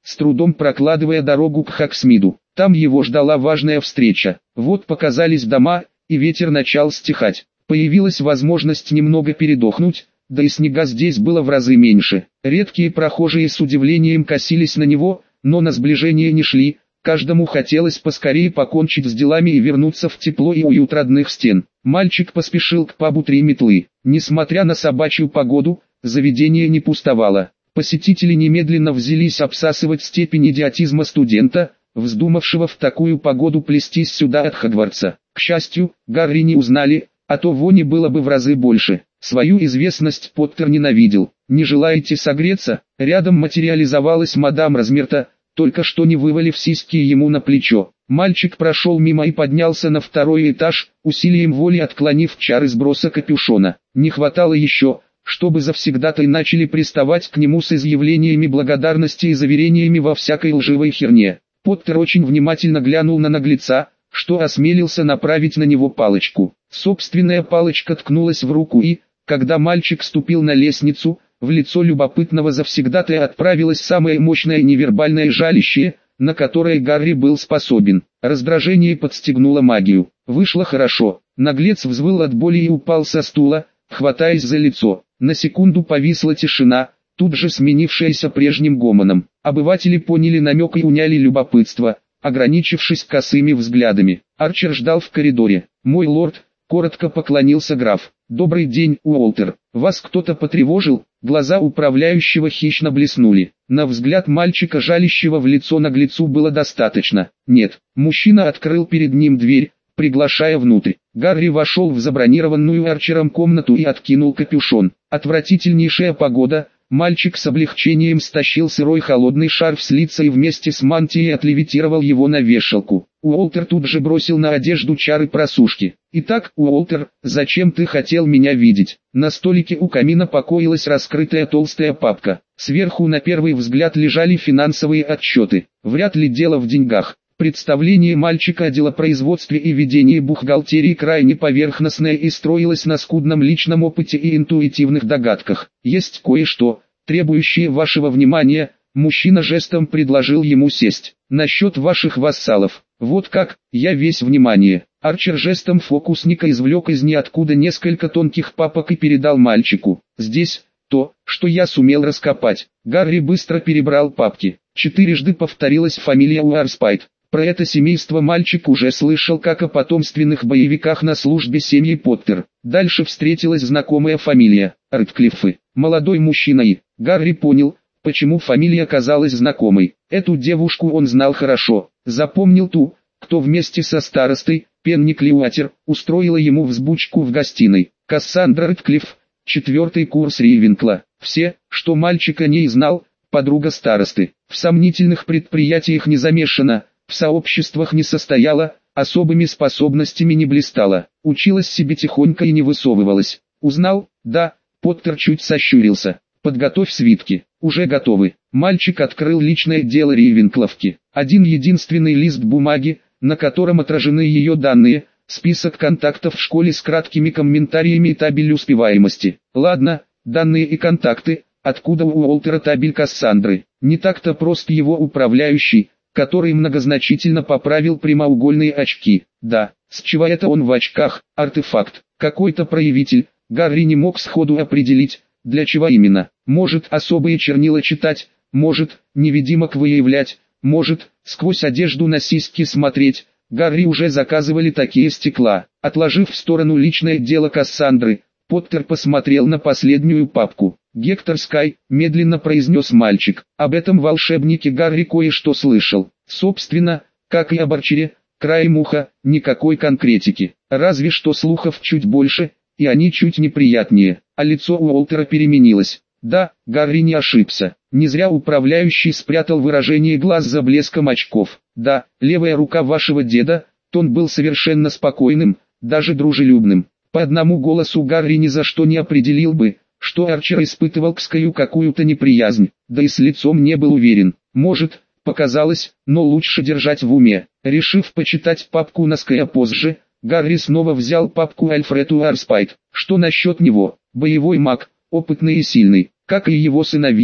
с трудом прокладывая дорогу к Хаксмиду. Там его ждала важная встреча. Вот показались дома, и ветер начал стихать. Появилась возможность немного передохнуть, да и снега здесь было в разы меньше. Редкие прохожие с удивлением косились на него, но на сближение не шли. Каждому хотелось поскорее покончить с делами и вернуться в тепло и уют родных стен. Мальчик поспешил к пабу «Три метлы». Несмотря на собачью погоду, заведение не пустовало. Посетители немедленно взялись обсасывать степень идиотизма студента, вздумавшего в такую погоду плестись сюда от Хогвартса. К счастью, Гарри не узнали, а то вони было бы в разы больше. Свою известность Поттер ненавидел. «Не желаете согреться?» Рядом материализовалась мадам Размерта, только что не вывалив сиськи ему на плечо. Мальчик прошел мимо и поднялся на второй этаж, усилием воли отклонив чары сброса капюшона. Не хватало еще, чтобы завсегдатай начали приставать к нему с изъявлениями благодарности и заверениями во всякой лживой херне. Поттер очень внимательно глянул на наглеца, что осмелился направить на него палочку. Собственная палочка ткнулась в руку и, когда мальчик ступил на лестницу, в лицо любопытного завсегдатая отправилось самое мощное невербальное жалище, на которое Гарри был способен. Раздражение подстегнуло магию. Вышло хорошо. Наглец взвыл от боли и упал со стула, хватаясь за лицо. На секунду повисла тишина, тут же сменившаяся прежним гомоном. Обыватели поняли намек и уняли любопытство, ограничившись косыми взглядами. Арчер ждал в коридоре. «Мой лорд», — коротко поклонился граф. «Добрый день, Уолтер. Вас кто-то потревожил?» Глаза управляющего хищно блеснули. На взгляд мальчика, жалящего в лицо наглецу, было достаточно. Нет, мужчина открыл перед ним дверь, приглашая внутрь. Гарри вошел в забронированную Арчером комнату и откинул капюшон. Отвратительнейшая погода. Мальчик с облегчением стащил сырой холодный шарф с лица и вместе с мантией отлевитировал его на вешалку. Уолтер тут же бросил на одежду чары просушки. «Итак, Уолтер, зачем ты хотел меня видеть?» На столике у камина покоилась раскрытая толстая папка. Сверху на первый взгляд лежали финансовые отчеты. Вряд ли дело в деньгах. Представление мальчика о делопроизводстве и ведении бухгалтерии крайне поверхностное и строилось на скудном личном опыте и интуитивных догадках. «Есть кое-что, требующее вашего внимания», — мужчина жестом предложил ему сесть. «Насчет ваших вассалов. Вот как, я весь внимание». Арчер жестом фокусника извлек из ниоткуда несколько тонких папок и передал мальчику. «Здесь то, что я сумел раскопать». Гарри быстро перебрал папки. Четырежды повторилась фамилия Уарспайт. Про это семейство мальчик уже слышал как о потомственных боевиках на службе семьи Поттер. Дальше встретилась знакомая фамилия – Рэдклиффы. Молодой мужчина и Гарри понял, почему фамилия казалась знакомой. Эту девушку он знал хорошо. Запомнил ту, кто вместе со старостой, Пенни Клиуатер, устроила ему взбучку в гостиной. Кассандра Рэдклифф, 4-й курс Рейвенкла. Все, что мальчик о ней знал, подруга старосты. В сомнительных предприятиях не замешана, в сообществах не состояла, особыми способностями не блистала, училась себе тихонько и не высовывалась. Узнал? Да. Поттер чуть сощурился. Подготовь свитки. Уже готовы. Мальчик открыл личное дело Рейвенкловки. Один единственный лист бумаги, на котором отражены ее данные, список контактов в школе с краткими комментариями и табель успеваемости. Ладно, данные и контакты, откуда у Уолтера табель Кассандры. Не так-то прост его управляющий, который многозначительно поправил прямоугольные очки. Да, с чего это он в очках? Артефакт. Какой-то проявитель. Гарри не мог сходу определить, для чего именно. Может, особые чернила читать, может, невидимок выявлять, может, сквозь одежду на сиськи смотреть. Гарри уже заказывали такие стекла. Отложив в сторону личное дело Кассандры, Поттер посмотрел на последнюю папку. «Гектор Скай», — медленно произнес мальчик. Об этом волшебнике Гарри кое-что слышал. Собственно, как и об Арчере, краем уха, никакой конкретики. Разве что слухов чуть больше, и они чуть неприятнее. А лицо Уолтера переменилось. Да, Гарри не ошибся. Не зря управляющий спрятал выражение глаз за блеском очков. Да, левая рука вашего деда, тон был совершенно спокойным, даже дружелюбным. По одному голосу Гарри ни за что не определил бы, что Арчер испытывал к Скаю какую-то неприязнь, да и с лицом не был уверен. Может, показалось, но лучше держать в уме. Решив почитать папку на Ская позже, Гарри снова взял папку Альфред Уарспайт. Что насчет него? Боевой маг, опытный и сильный, как и его сыновья.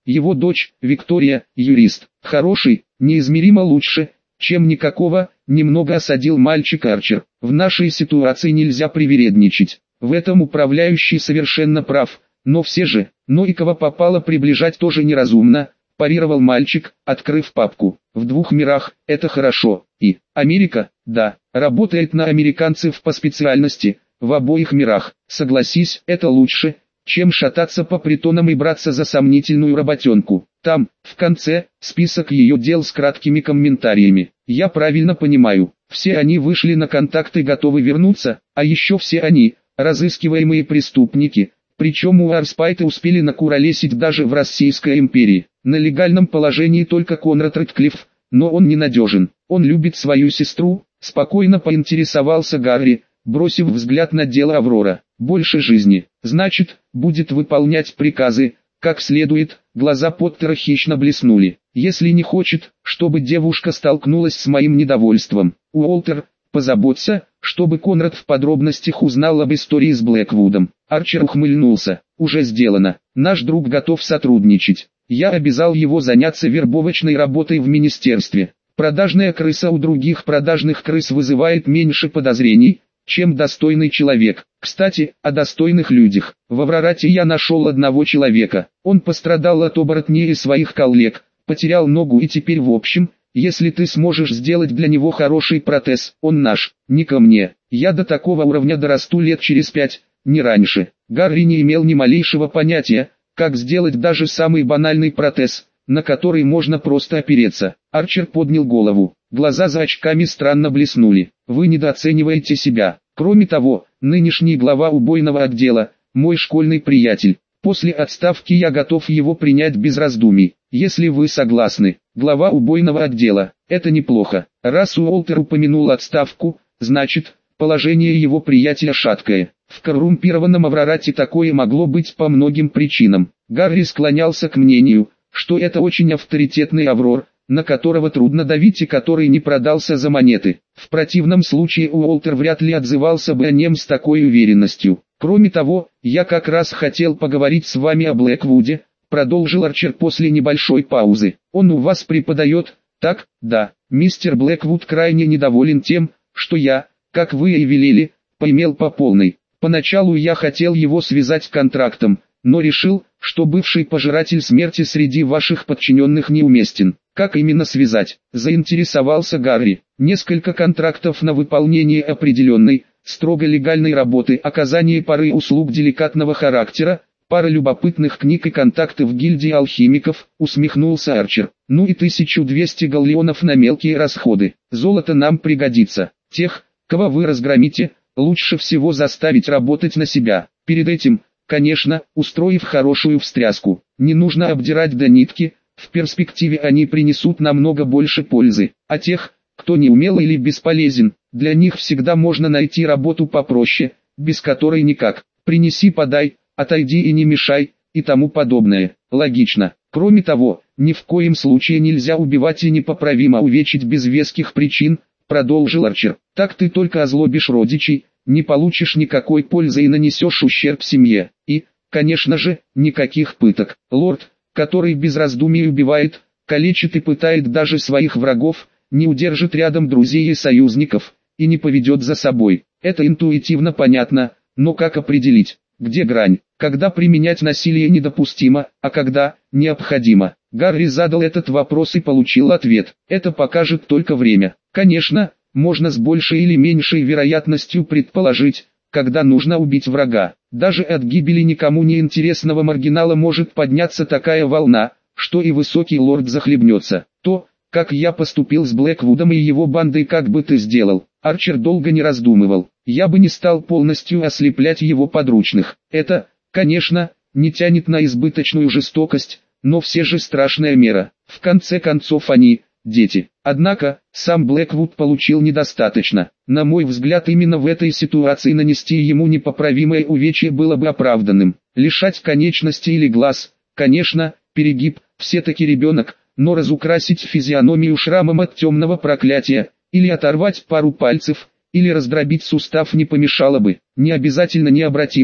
Его дочь, Виктория, юрист. Хороший, неизмеримо лучше, чем никакого, немного осадил мальчик Арчер. В нашей ситуации нельзя привередничать. В этом управляющий совершенно прав, но все же, но и кого попало приближать тоже неразумно, парировал мальчик, открыв папку. В 2 мирах, это хорошо, и Америка, да, работает на американцев по специальности, в обоих мирах. Согласись, это лучше, чем шататься по притонам и браться за сомнительную работенку. Там, в конце, список ее дел с краткими комментариями. Я правильно понимаю, все они вышли на контакт и готовы вернуться, а еще все они, разыскиваемые преступники, причем у Арспайта успели накуролесить даже в Российской империи. На легальном положении только Конрад Рэдклифф, но он ненадежен. Он любит свою сестру, спокойно поинтересовался Гарри, бросив взгляд на дело Аврора. Больше жизни, значит, будет выполнять приказы, как следует. Глаза Поттера хищно блеснули. Если не хочет, чтобы девушка столкнулась с моим недовольством, Уолтер, позаботься, чтобы Конрад в подробностях узнал об истории с Блэквудом. Арчер ухмыльнулся. Уже сделано. Наш друг готов сотрудничать. Я обязал его заняться вербовочной работой в министерстве. Продажная крыса у других продажных крыс вызывает меньше подозрений, чем достойный человек. Кстати, о достойных людях. В Аврорате я нашел одного человека. Он пострадал от оборотней и своих коллег, потерял ногу и теперь в общем, если ты сможешь сделать для него хороший протез, он наш, не ко мне. Я до такого уровня дорасту лет через 5, не раньше. Гарри не имел ни малейшего понятия, как сделать даже самый банальный протез, на который можно просто опереться. Арчер поднял голову. Глаза за очками странно блеснули. Вы недооцениваете себя. Кроме того, нынешний глава убойного отдела, мой школьный приятель. После отставки я готов его принять без раздумий. Если вы согласны, глава убойного отдела, это неплохо. Раз Уолтер упомянул отставку, значит, положение его приятеля шаткое. В коррумпированном Аврорате такое могло быть по многим причинам. Гарри склонялся к мнению, что это очень авторитетный Аврор, на которого трудно давить и который не продался за монеты. В противном случае Уолтер вряд ли отзывался бы о нем с такой уверенностью. Кроме того, я как раз хотел поговорить с вами о Блэквуде, продолжил Арчер после небольшой паузы. Он у вас преподает, так? Да. Мистер Блэквуд крайне недоволен тем, что я, как вы и велели, поимел по полной. Поначалу я хотел его связать контрактом, но решил, что бывший пожиратель смерти среди ваших подчиненных неуместен. Как именно связать? Заинтересовался Гарри. Несколько контрактов на выполнение определенной, строго легальной работы, оказание пары услуг деликатного характера, пара любопытных книг и контакты в гильдии алхимиков, усмехнулся Арчер. Ну и 1200 галлеонов на мелкие расходы. Золото нам пригодится. Тех, кого вы разгромите, лучше всего заставить работать на себя. Перед этим, конечно, устроив хорошую встряску. Не нужно обдирать до нитки, в перспективе они принесут намного больше пользы. А тех, кто неумел или бесполезен, для них всегда можно найти работу попроще, без которой никак. Принеси-подай, отойди и не мешай, и тому подобное. Логично. Кроме того, ни в коем случае нельзя убивать и непоправимо увечить без веских причин, продолжил Арчер. Так ты только озлобишь родичей, не получишь никакой пользы и нанесешь ущерб семье. И, конечно же, никаких пыток. Лорд, который без раздумий убивает, калечит и пытает даже своих врагов, не удержит рядом друзей и союзников, и не поведет за собой. Это интуитивно понятно, но как определить, где грань, когда применять насилие недопустимо, а когда необходимо? Гарри задал этот вопрос и получил ответ. Это покажет только время. Конечно, можно с большей или меньшей вероятностью предположить, когда нужно убить врага. Даже от гибели никому не интересного маргинала может подняться такая волна, что и высокий лорд захлебнется. То, как я поступил с Блэквудом и его бандой, как бы ты сделал? Арчер долго не раздумывал. Я бы не стал полностью ослеплять его подручных. Это, конечно, не тянет на избыточную жестокость, но все же страшная мера. В конце концов они, дети. Однако, сам Блэквуд получил недостаточно. На мой взгляд, именно в этой ситуации нанести ему непоправимое увечье было бы оправданным. Лишать конечности или глаз, конечно, перегиб, все-таки ребенок, но разукрасить физиономию шрамом от темного проклятия, или оторвать пару пальцев, или раздробить сустав не помешало бы. Не обязательно необратимо,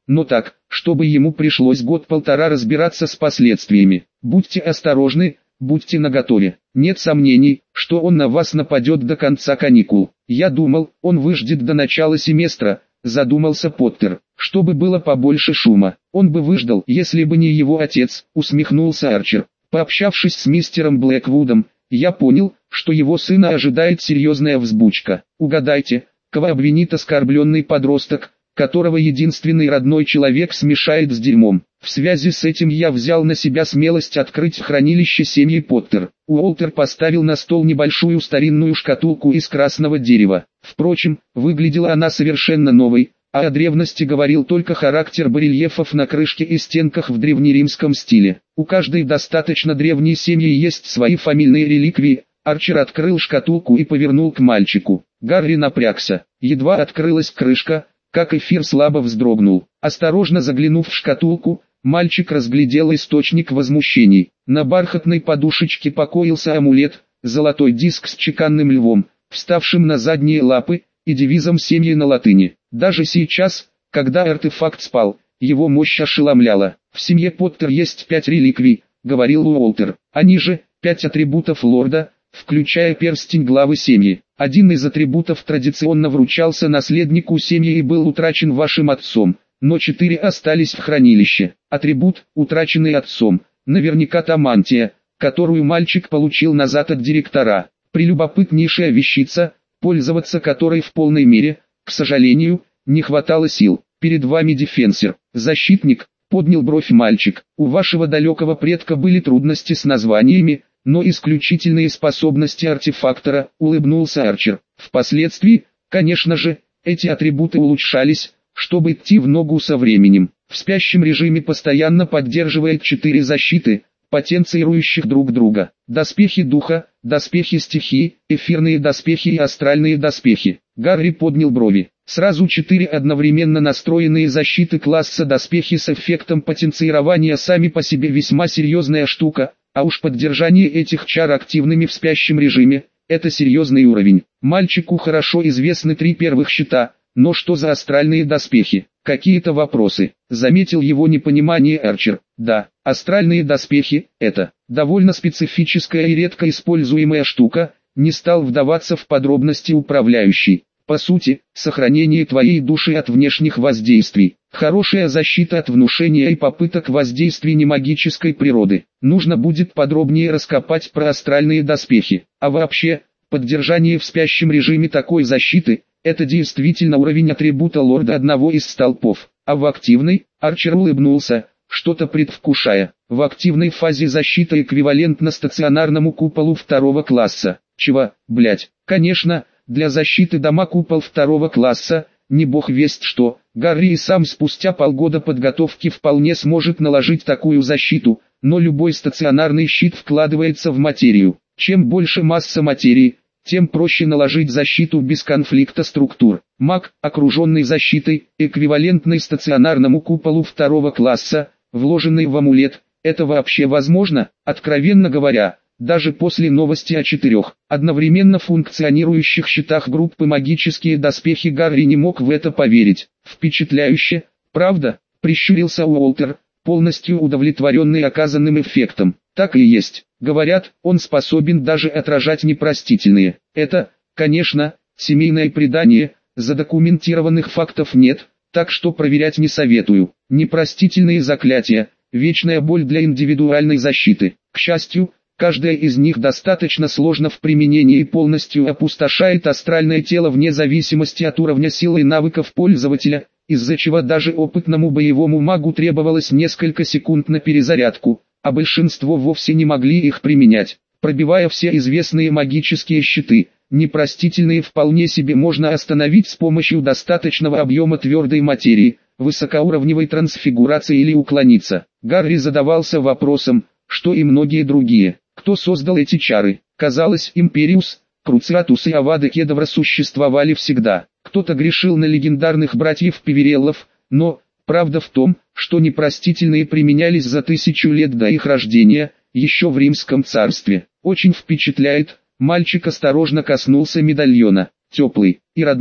но так, чтобы ему пришлось год-полтора разбираться с последствиями. Будьте осторожны, будьте наготове. Нет сомнений, что он на вас нападет до конца каникул. Я думал, он выждет до начала семестра, задумался Поттер, чтобы было побольше шума. Он бы выждал, если бы не его отец, усмехнулся Арчер. Пообщавшись с мистером Блэквудом, я понял, что его сына ожидает серьезная взбучка. Угадайте, кого обвинит оскорбленный подросток, которого единственный родной человек смешает с дерьмом. В связи с этим я взял на себя смелость открыть хранилище семьи Поттер. Уолтер поставил на стол небольшую старинную шкатулку из красного дерева. Впрочем, выглядела она совершенно новой, а о древности говорил только характер барельефов на крышке и стенках в древнеримском стиле. У каждой достаточно древней семьи есть свои фамильные реликвии. Арчер открыл шкатулку и повернул к мальчику. Гарри напрягся. Едва открылась крышка, как эфир слабо вздрогнул. Осторожно заглянув в шкатулку, мальчик разглядел источник возмущений. На бархатной подушечке покоился амулет, золотой диск с чеканным львом, вставшим на задние лапы, и девизом семьи на латыни. Даже сейчас, когда артефакт спал, его мощь ошеломляла. «В семье Поттер есть 5 реликвий», — говорил Уолтер. «Они же, 5 атрибутов лорда, включая перстень главы семьи. Один из атрибутов традиционно вручался наследнику семьи и был утрачен вашим отцом, но 4 остались в хранилище. Атрибут, утраченный отцом, наверняка та мантия, которую мальчик получил назад от директора. Прелюбопытнейшая вещица, пользоваться которой в полной мере, к сожалению, не хватало сил. Перед вами дефенсер, защитник», — поднял бровь мальчик. «У вашего далекого предка были трудности с названиями, но исключительные способности артефактора», — улыбнулся Арчер. Впоследствии, конечно же, эти атрибуты улучшались, чтобы идти в ногу со временем. В спящем режиме постоянно поддерживает 4 защиты, потенцирующих друг друга. Доспехи духа, доспехи стихии, эфирные доспехи и астральные доспехи. Гарри поднял брови. Сразу 4 одновременно настроенные защиты класса доспехи с эффектом потенцирования сами по себе весьма серьезная штука, а уж поддержание этих чар активными в спящем режиме – это серьезный уровень. Мальчику хорошо известны 3 первых щита, но что за астральные доспехи? Какие-то вопросы. Заметил его непонимание Арчер. Да, астральные доспехи – это довольно специфическая и редко используемая штука, не стал вдаваться в подробности управляющий. По сути, сохранение твоей души от внешних воздействий. Хорошая защита от внушения и попыток воздействий немагической природы. Нужно будет подробнее раскопать про астральные доспехи. А вообще, поддержание в спящем режиме такой защиты – это действительно уровень атрибута лорда одного из столпов. А в активной, Арчер улыбнулся, что-то предвкушая. В активной фазе защита эквивалентна стационарному куполу 2 класса. Чего, блять, конечно, для защиты дома купол 2 класса, не бог весть что. Гарри и сам спустя полгода подготовки вполне сможет наложить такую защиту, но любой стационарный щит вкладывается в материю. Чем больше масса материи, тем проще наложить защиту без конфликта структур. Маг, окруженный защитой, эквивалентной стационарному куполу 2 класса, вложенный в амулет, это вообще возможно? Откровенно говоря, даже после новости о 4 одновременно функционирующих щитах группы магические доспехи Гарри не мог в это поверить. Впечатляюще, правда? Прищурился Уолтер, полностью удовлетворенный оказанным эффектом. Так и есть. Говорят, он способен даже отражать непростительные. Это, конечно, семейное предание, задокументированных фактов нет, так что проверять не советую. Непростительные заклятия, вечная боль для индивидуальной защиты. К счастью, каждая из них достаточно сложна в применении и полностью опустошает астральное тело вне зависимости от уровня силы и навыков пользователя, из-за чего даже опытному боевому магу требовалось несколько секунд на перезарядку, а большинство вовсе не могли их применять. Пробивая все известные магические щиты, непростительные вполне себе можно остановить с помощью достаточного объема твердой материи, высокоуровневой трансфигурации или уклониться. Гарри задавался вопросом, что и многие другие. Кто создал эти чары? Казалось, Империус, Круциатус и Авада Кедавра существовали всегда. Кто-то грешил на легендарных братьев Певереллов, но правда в том, что непростительные применялись за 1000 лет до их рождения, еще в Римском царстве. Очень впечатляет. Мальчик осторожно коснулся медальона. Теплый и родной.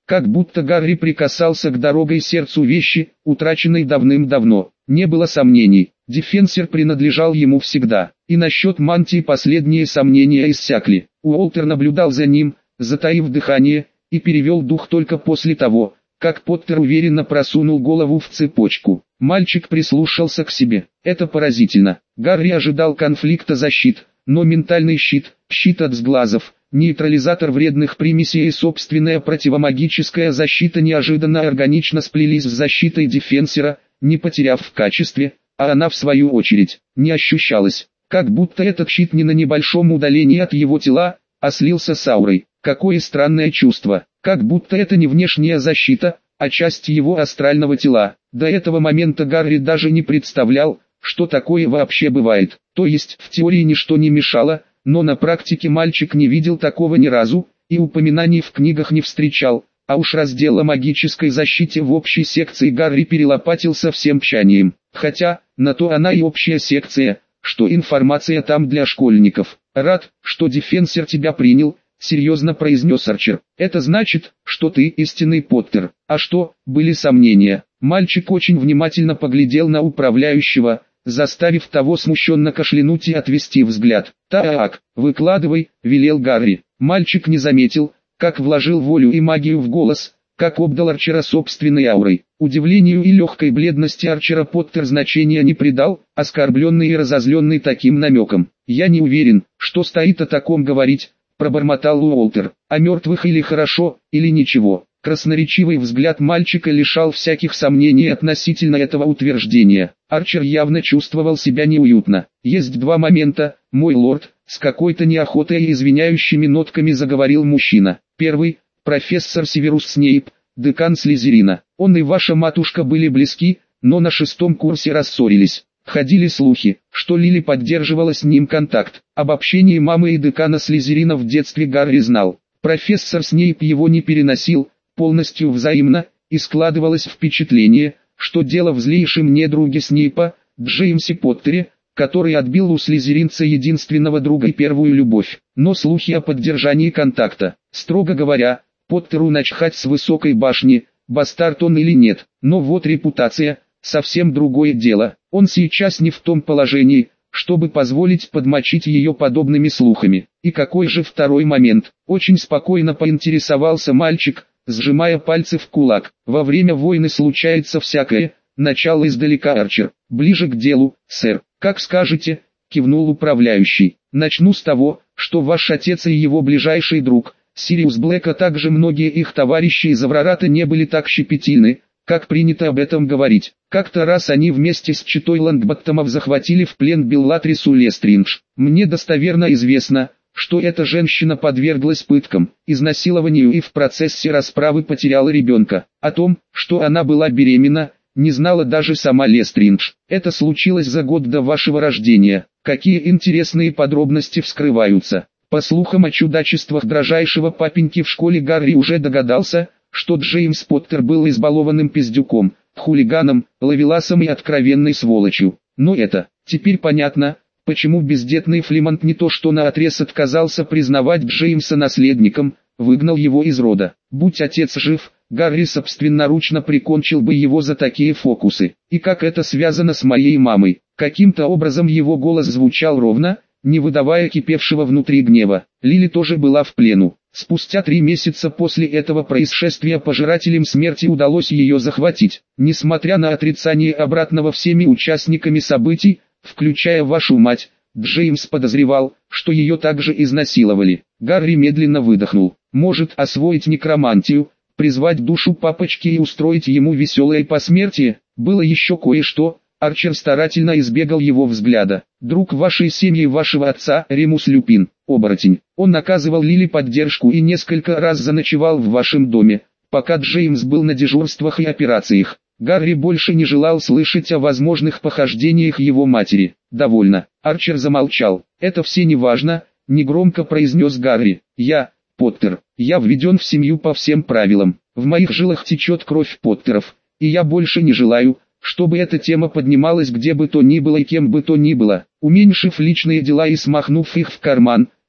как будто Гарри прикасался к дорогой сердцу вещи, утраченной давным-давно. Не было сомнений, Дефенсер принадлежал ему всегда, и насчет мантии последние сомнения иссякли. Уолтер наблюдал за ним, затаив дыхание, и перевел дух только после того, как Поттер уверенно просунул голову в цепочку. Мальчик прислушался к себе. Это поразительно. Гарри ожидал конфликта защит, но ментальный щит, щит от сглазов, нейтрализатор вредных примесей и собственная противомагическая защита неожиданно органично сплелись с защитой Дефенсера, не потеряв в качестве, а она в свою очередь, не ощущалась. Как будто этот щит не на небольшом удалении от его тела, а слился с аурой. Какое странное чувство, как будто это не внешняя защита, а часть его астрального тела. До этого момента Гарри даже не представлял, что такое вообще бывает. То есть в теории ничто не мешало, но на практике мальчик не видел такого ни разу, и упоминаний в книгах не встречал. А уж раздел о магической защите в общей секции Гарри перелопатил со всем тщанием. Хотя, на то она и общая секция, что информация там для школьников. «Рад, что Дефенсер тебя принял», — серьезно произнес Арчер. «Это значит, что ты истинный Поттер». А что, были сомнения? Мальчик очень внимательно поглядел на управляющего, заставив того смущенно кашлянуть и отвести взгляд. «Так, выкладывай», — велел Гарри. Мальчик не заметил, как вложил волю и магию в голос, как обдал Арчера собственной аурой. Удивлению и легкой бледности Арчера Поттер значения не придал, оскорбленный и разозленный таким намеком. «Я не уверен, что стоит о таком говорить», — пробормотал Уолтер. «О мертвых или хорошо, или ничего». Красноречивый взгляд мальчика лишал всяких сомнений относительно этого утверждения. Арчер явно чувствовал себя неуютно. «Есть два момента, мой лорд», — с какой-то неохотой и извиняющими нотками заговорил мужчина. «Первый, профессор Северус Снейп, декан Слизерина. Он и ваша матушка были близки, но на 6-м курсе рассорились. Ходили слухи, что Лили поддерживала с ним контакт. Об общении мамы и декана Слизерина в детстве Гарри знал. Профессор Снейп его не переносил, полностью взаимно, и складывалось впечатление, что дело в злейшем недруге Снейпа, Джеймсе Поттере, который отбил у слизеринца единственного друга и первую любовь. Но слухи о поддержании контакта, строго говоря, Поттеру начхать с высокой башни, бастард он или нет. Но вот репутация, совсем другое дело. Он сейчас не в том положении, чтобы позволить подмочить ее подобными слухами. И какой же второй момент? Очень спокойно поинтересовался мальчик, сжимая пальцы в кулак. Во время войны случается всякое. Начало издалека, Арчер. Ближе к делу, сэр. Как скажете, кивнул управляющий. Начну с того, что ваш отец и его ближайший друг, Сириус Блэк, а также многие их товарищи из Аврората не были так щепетильны, как принято об этом говорить. Как-то раз они вместе с читой Лонгботтомов захватили в плен Беллатрису Лестриндж. Мне достоверно известно, что эта женщина подверглась пыткам, изнасилованию и в процессе расправы потеряла ребенка. О том, что она была беременна, не знала даже сама Лестриндж. Это случилось за год до вашего рождения. Какие интересные подробности вскрываются. По слухам о чудачествах дрожайшего папеньки в школе Гарри уже догадался, что Джеймс Поттер был избалованным пиздюком, хулиганом, ловеласом и откровенной сволочью. Но это, теперь понятно, почему бездетный Флимонт не то что наотрез отказался признавать Джеймса наследником, выгнал его из рода. Будь отец жив, Гарри собственноручно прикончил бы его за такие фокусы. И как это связано с моей мамой? Каким-то образом его голос звучал ровно, не выдавая кипевшего внутри гнева. Лили тоже была в плену. Спустя 3 месяца после этого происшествия пожирателям смерти удалось ее захватить. Несмотря на отрицание обратного всеми участниками событий, включая вашу мать, Джеймс подозревал, что ее также изнасиловали. Гарри медленно выдохнул. Может освоить некромантию, призвать душу папочки и устроить ему веселое посмертие? Было еще кое-что. Арчер старательно избегал его взгляда. Друг вашей семьи, вашего отца, Ремус Люпин, оборотень. Он оказывал Лили поддержку и несколько раз заночевал в вашем доме, пока Джеймс был на дежурствах и операциях. Гарри больше не желал слышать о возможных похождениях его матери. Довольно. Арчер замолчал. Это все не важно, негромко произнес Гарри. Я, Поттер, я введен в семью по всем правилам. В моих жилах течет кровь Поттеров, и я больше не желаю, чтобы эта тема поднималась где бы то ни было и кем бы то ни было. Уменьшив личные дела и смахнув их в карман,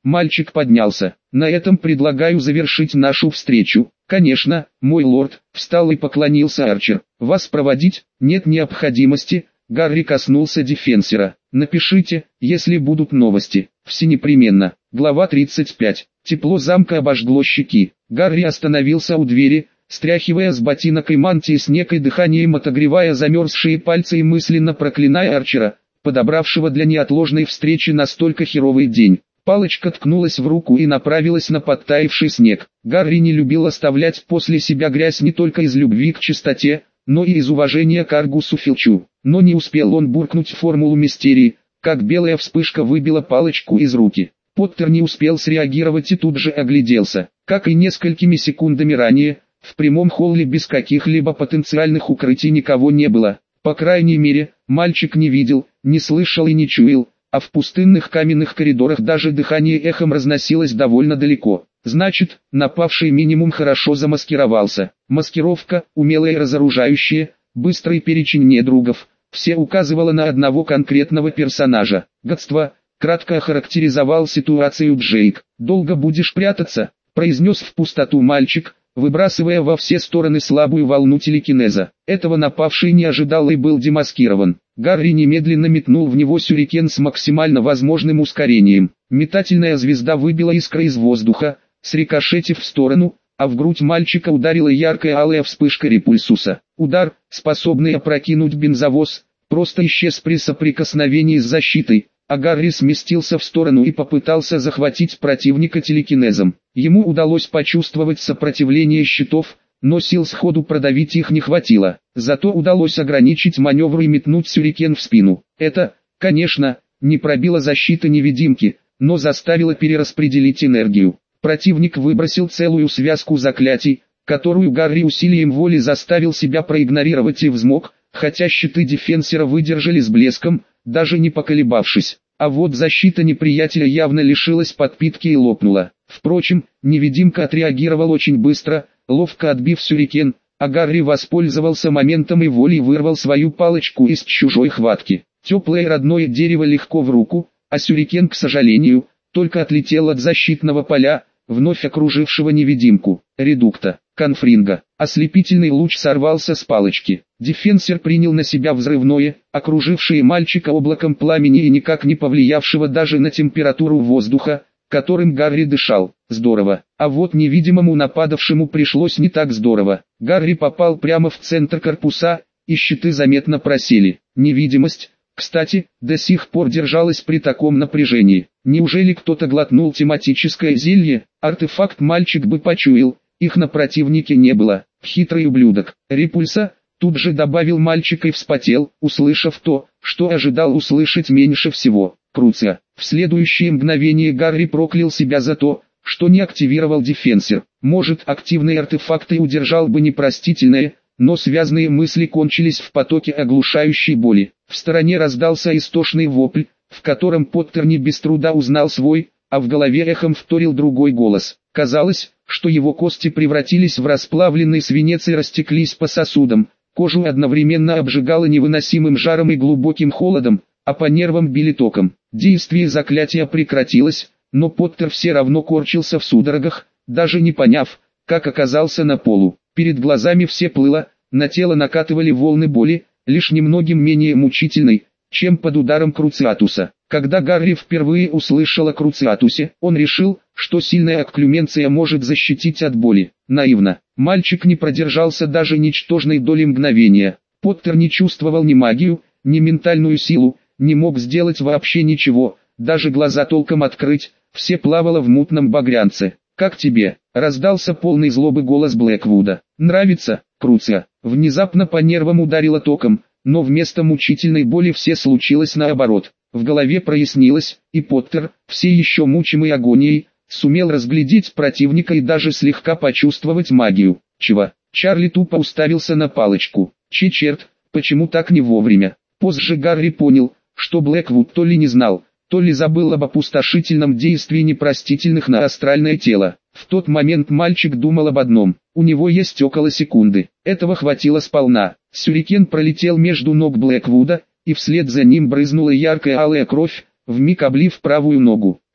Мальчик поднялся. На этом предлагаю завершить нашу встречу. Конечно, мой лорд, встал и поклонился Арчер. Вас проводить? Нет необходимости. Гарри коснулся дефенсера. Напишите, если будут новости. Все непременно. Глава 35. Тепло замка обожгло щеки. Гарри остановился у двери, стряхивая с ботинок и мантии снег и дыханием отогревая замерзшие пальцы и мысленно проклиная Арчера, подобравшего для неотложной встречи настолько херовый день. Палочка ткнулась в руку и направилась на подтаявший снег. Гарри не любил оставлять после себя грязь не только из любви к чистоте, но и из уважения к Аргусу Филчу. Но не успел он буркнуть формулу мистерии, как белая вспышка выбила палочку из руки. Поттер не успел среагировать и тут же огляделся. Как и несколькими секундами ранее, в прямом холле без каких-либо потенциальных укрытий никого не было. По крайней мере, мальчик не видел, не слышал и не чуял, а в пустынных каменных коридорах даже дыхание эхом разносилось довольно далеко. Значит, напавший минимум хорошо замаскировался. Маскировка, умелая и разоружающая, быстрый перечень недругов, все указывало на одного конкретного персонажа. Гадство, кратко охарактеризовал ситуацию Джейк. «Долго будешь прятаться?» – произнес в пустоту мальчик, выбрасывая во все стороны слабую волну телекинеза. Этого напавший не ожидал и был демаскирован. Гарри немедленно метнул в него сюрикен с максимально возможным ускорением. Метательная звезда выбила искры из воздуха, срикошетив в сторону, а в грудь мальчика ударила яркая алая вспышка репульсуса. Удар, способный опрокинуть бензовоз, просто исчез при соприкосновении с защитой, а Гарри сместился в сторону и попытался захватить противника телекинезом. Ему удалось почувствовать сопротивление щитов, но сил сходу продавить их не хватило. Зато удалось ограничить маневр и метнуть сюрикен в спину. Это, конечно, не пробило защиты невидимки, но заставило перераспределить энергию. Противник выбросил целую связку заклятий, которую Гарри усилием воли заставил себя проигнорировать и взмок, хотя щиты дефенсера выдержали с блеском, даже не поколебавшись. А вот защита неприятеля явно лишилась подпитки и лопнула. Впрочем, невидимка отреагировал очень быстро, ловко отбив сюрикен, а Гарри воспользовался моментом и волей вырвал свою палочку из чужой хватки. Теплое родное дерево легко в руку, а сюрикен, к сожалению, только отлетел от защитного поля, вновь окружившего невидимку. Редукта, конфринга. Ослепительный луч сорвался с палочки. Дефенсер принял на себя взрывное, окружившее мальчика облаком пламени и никак не повлиявшего даже на температуру воздуха, которым Гарри дышал. Здорово. А вот невидимому нападавшему пришлось не так здорово. Гарри попал прямо в центр корпуса, и щиты заметно просели. Невидимость, кстати, до сих пор держалась при таком напряжении. Неужели кто-то глотнул тематическое зелье? Артефакт мальчик бы почуял, их на противнике не было. Хитрый ублюдок. Репульса, тут же добавил мальчик и вспотел, услышав то, что ожидал услышать меньше всего. Круция. В следующее мгновение Гарри проклял себя за то, что не активировал дефенсер. Может, активный артефакт и удержал бы непростительное, но связанные мысли кончились в потоке оглушающей боли. В стороне раздался истошный вопль, в котором Поттер не без труда узнал свой, а в голове эхом вторил другой голос. Казалось, что его кости превратились в расплавленный свинец и растеклись по сосудам. Кожу одновременно обжигало невыносимым жаром и глубоким холодом, а по нервам били током. Действие заклятия прекратилось, но Поттер все равно корчился в судорогах, даже не поняв, как оказался на полу. Перед глазами все плыло, на тело накатывали волны боли, лишь немногим менее мучительной, чем под ударом Круциатуса. Когда Гарри впервые услышал о Круциатусе, он решил, что сильная окклюменция может защитить от боли. Наивно. Мальчик не продержался даже ничтожной доли мгновения. Поттер не чувствовал ни магию, ни ментальную силу, не мог сделать вообще ничего, даже глаза толком открыть, все плавало в мутном багрянце. «Как тебе?» — раздался полный злобы голос Блэквуда. «Нравится, Круция?» Внезапно по нервам ударило током, но вместо мучительной боли все случилось наоборот. В голове прояснилось, и Поттер, все еще мучимый агонией, сумел разглядеть противника и даже слегка почувствовать магию. «Чего?» Чарли тупо уставился на палочку. «Черт, почему так не вовремя?» Позже Гарри понял, что Блэквуд то ли не знал, то ли забыл об опустошительном действии непростительных на астральное тело. В тот момент мальчик думал об одном: у него есть около секунды. Этого хватило сполна. Сюрикен пролетел между ног Блэквуда, и вслед за ним брызнула яркая алая кровь, вмиг облив правую ногу.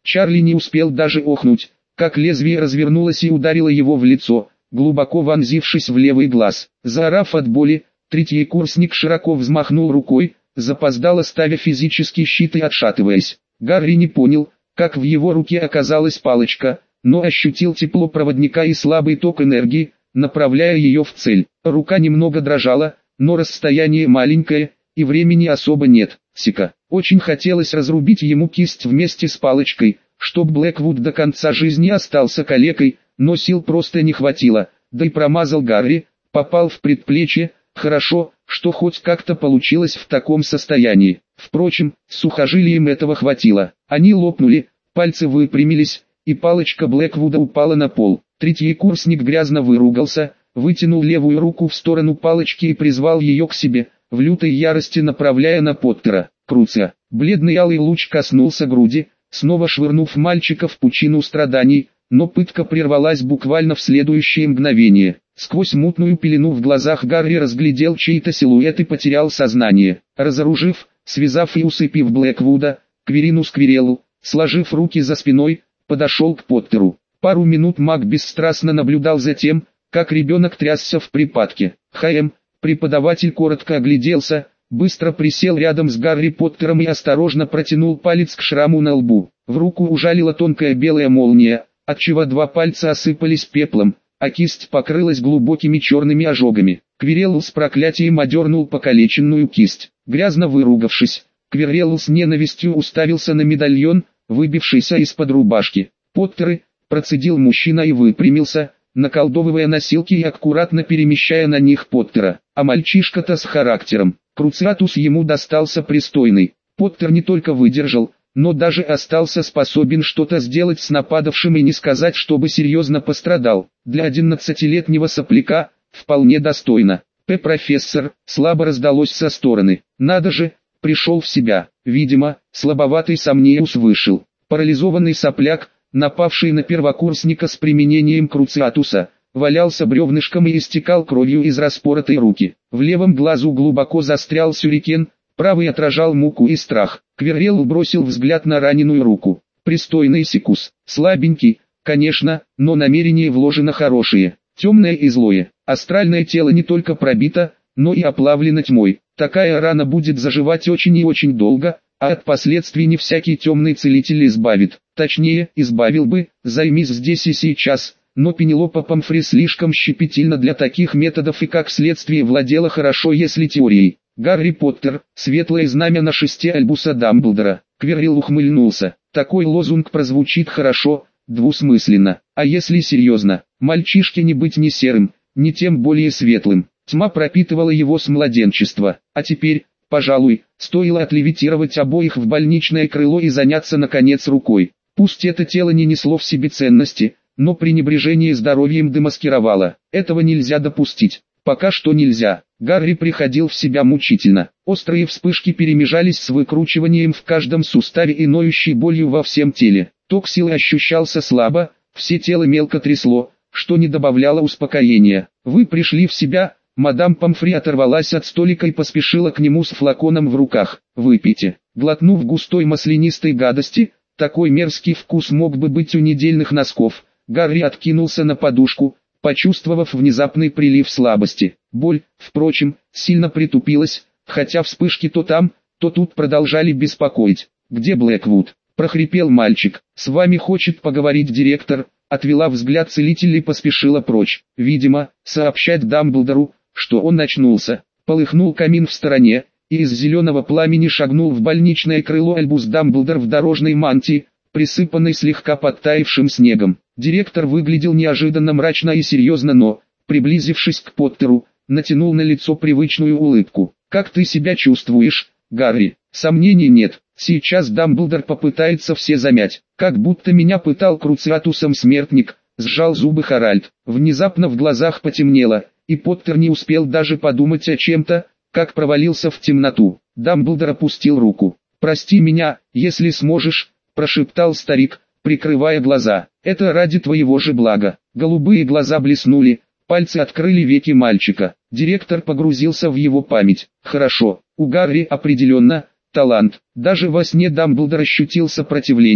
Чарли не успел даже охнуть, как лезвие развернулось и ударило его в лицо, глубоко вонзившись в левый глаз. Заорав от боли, третий курсник широко взмахнул рукой, запоздало ставя физический щит и отшатываясь. Гарри не понял, как в его руке оказалась палочка, но ощутил тепло проводника и слабый ток энергии, направляя ее в цель. Рука немного дрожала, но расстояние маленькое, и времени особо нет. Сика. Очень хотелось разрубить ему кисть вместе с палочкой, чтоб Блэквуд до конца жизни остался калекой, но сил просто не хватило, да и промазал Гарри, попал в предплечье. Хорошо, что хоть как-то получилось в таком состоянии. Впрочем, сухожилием этого хватило. Они лопнули, пальцы выпрямились, и палочка Блэквуда упала на пол. Третий курсник грязно выругался, вытянул левую руку в сторону палочки и призвал ее к себе, в лютой ярости направляя на Поттера. Круца. Бледный алый луч коснулся груди, снова швырнув мальчика в пучину страданий, но пытка прервалась буквально в следующее мгновение. Сквозь мутную пелену в глазах Гарри разглядел чей-то силуэт и потерял сознание. Разоружив, связав и усыпив Блэквуда, Кверину Сквирелу, сложив руки за спиной, подошел к Поттеру. Пару минут маг бесстрастно наблюдал за тем, как ребенок трясся в припадке. Преподаватель коротко огляделся, быстро присел рядом с Гарри Поттером и осторожно протянул палец к шраму на лбу. В руку ужалила тонкая белая молния, отчего два пальца осыпались пеплом, а кисть покрылась глубокими черными ожогами. Квирелл с проклятием одернул покалеченную кисть. Грязно выругавшись, Квирелл с ненавистью уставился на медальон, выбившийся из-под рубашки. «Поттеры», процедил мужчина и выпрямился, наколдовывая носилки и аккуратно перемещая на них Поттера. А мальчишка-то с характером. Круциатус ему достался пристойный. Поттер не только выдержал, но даже остался способен что-то сделать с нападавшим и не сказать, чтобы серьезно пострадал. Для 11-летнего сопляка вполне достойно. Профессор, слабо раздалось со стороны. Надо же, пришел в себя. Видимо, слабоватый Сомниус вышел. Парализованный сопляк, напавший на первокурсника с применением Круциатуса, валялся бревнышком и истекал кровью из распоротой руки. В левом глазу глубоко застрял сюрикен, правый отражал муку и страх. Квирелл бросил взгляд на раненую руку. Пристойный сикус, слабенький, конечно, но намерение вложено хорошее, темное и злое. Астральное тело не только пробито, но и оплавлено тьмой. Такая рана будет заживать очень и очень долго, а от последствий не всякий темный целитель избавит. Точнее, избавил бы, займись здесь и сейчас. Но Пенелопа Помфри слишком щепетильна для таких методов и как следствие владела хорошо, если теорией. Гарри Поттер, светлое знамя на шесте Альбуса Дамблдора. Квиррелл ухмыльнулся. Такой лозунг прозвучит хорошо, двусмысленно. А если серьезно, мальчишке не быть ни серым, ни тем более светлым. Тьма пропитывала его с младенчества. А теперь, пожалуй, стоило отлевитировать обоих в больничное крыло и заняться наконец рукой. Пусть это тело не несло в себе ценности, но пренебрежение здоровьем демаскировало. Этого нельзя допустить. Пока что нельзя. Гарри приходил в себя мучительно. Острые вспышки перемежались с выкручиванием в каждом суставе и ноющей болью во всем теле. Ток силы ощущался слабо, все тело мелко трясло, что не добавляло успокоения. «Вы пришли в себя?» Мадам Помфри оторвалась от столика и поспешила к нему с флаконом в руках. «Выпейте». Глотнув густой маслянистой гадости, такой мерзкий вкус мог бы быть у недельных носков, Гарри откинулся на подушку, почувствовав внезапный прилив слабости. Боль, впрочем, сильно притупилась, хотя вспышки то там, то тут продолжали беспокоить. «Где Блэквуд?» – прохрипел мальчик. «С вами хочет поговорить директор», – отвела взгляд целитель и поспешила прочь. Видимо, сообщать Дамблдору, что он очнулся. Полыхнул камин в стороне, и из зеленого пламени шагнул в больничное крыло Альбус Дамблдор в дорожной мантии, присыпанной слегка подтаявшим снегом. Директор выглядел неожиданно мрачно и серьезно, но, приблизившись к Поттеру, натянул на лицо привычную улыбку. «Как ты себя чувствуешь, Гарри?» «Сомнений нет, сейчас Дамблдор попытается все замять. Как будто меня пытал Круциатусом смертник», — сжал зубы Харальд. Внезапно в глазах потемнело, и Поттер не успел даже подумать о чем-то, как провалился в темноту. Дамблдор опустил руку. «Прости меня, если сможешь», — прошептал старик, прикрывая глаза. «Это ради твоего же блага». Голубые глаза блеснули, пальцы открыли веки мальчика. Директор погрузился в его память. Хорошо, у Гарри определенно талант. Даже во сне Дамблдор ощутил сопротивление,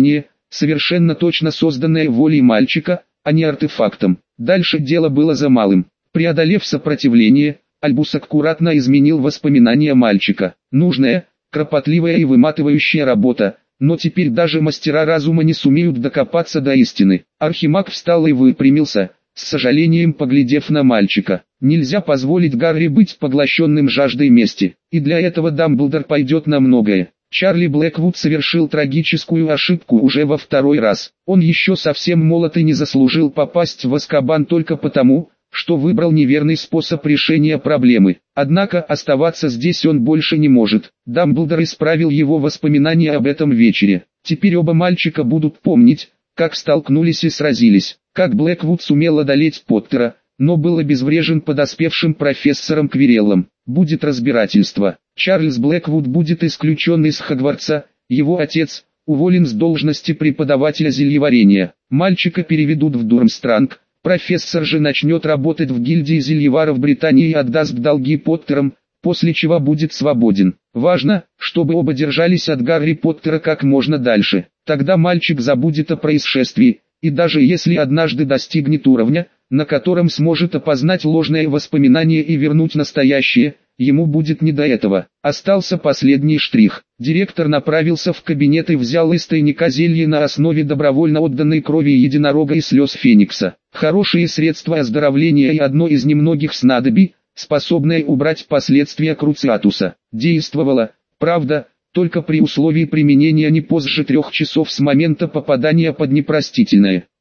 совершенно точно созданное волей мальчика, а не артефактом. Дальше дело было за малым. Преодолев сопротивление, Альбус аккуратно изменил воспоминания мальчика. Нужная, кропотливая и выматывающая работа, но теперь даже мастера разума не сумеют докопаться до истины. Архимаг встал и выпрямился, с сожалением поглядев на мальчика. Нельзя позволить Гарри быть поглощенным жаждой мести, и для этого Дамблдор пойдет на многое. Чарли Блэквуд совершил трагическую ошибку уже во второй раз. Он еще совсем молод и не заслужил попасть в Азкабан только потому, что выбрал неверный способ решения проблемы. Однако оставаться здесь он больше не может. Дамблдор исправил его воспоминания об этом вечере. Теперь оба мальчика будут помнить, как столкнулись и сразились, как Блэквуд сумел одолеть Поттера, но был обезврежен подоспевшим профессором Квиреллом. Будет разбирательство. Чарльз Блэквуд будет исключен из Хогвартса, его отец уволен с должности преподавателя зельеварения. Мальчика переведут в Дурмстранг. Профессор же начнет работать в гильдии зельеваров Британии и отдаст долги Поттерам, после чего будет свободен. Важно, чтобы оба держались от Гарри Поттера как можно дальше. Тогда мальчик забудет о происшествии, и даже если однажды достигнет уровня, на котором сможет опознать ложное воспоминание и вернуть настоящее, ему будет не до этого. Остался последний штрих. Директор направился в кабинет и взял из тайника зелье на основе добровольно отданной крови единорога и слез Феникса. Хорошие средства оздоровления и одно из немногих снадобий, способное убрать последствия Круциатуса. Действовало, правда, только при условии применения не позже 3 часов с момента попадания под непростительное.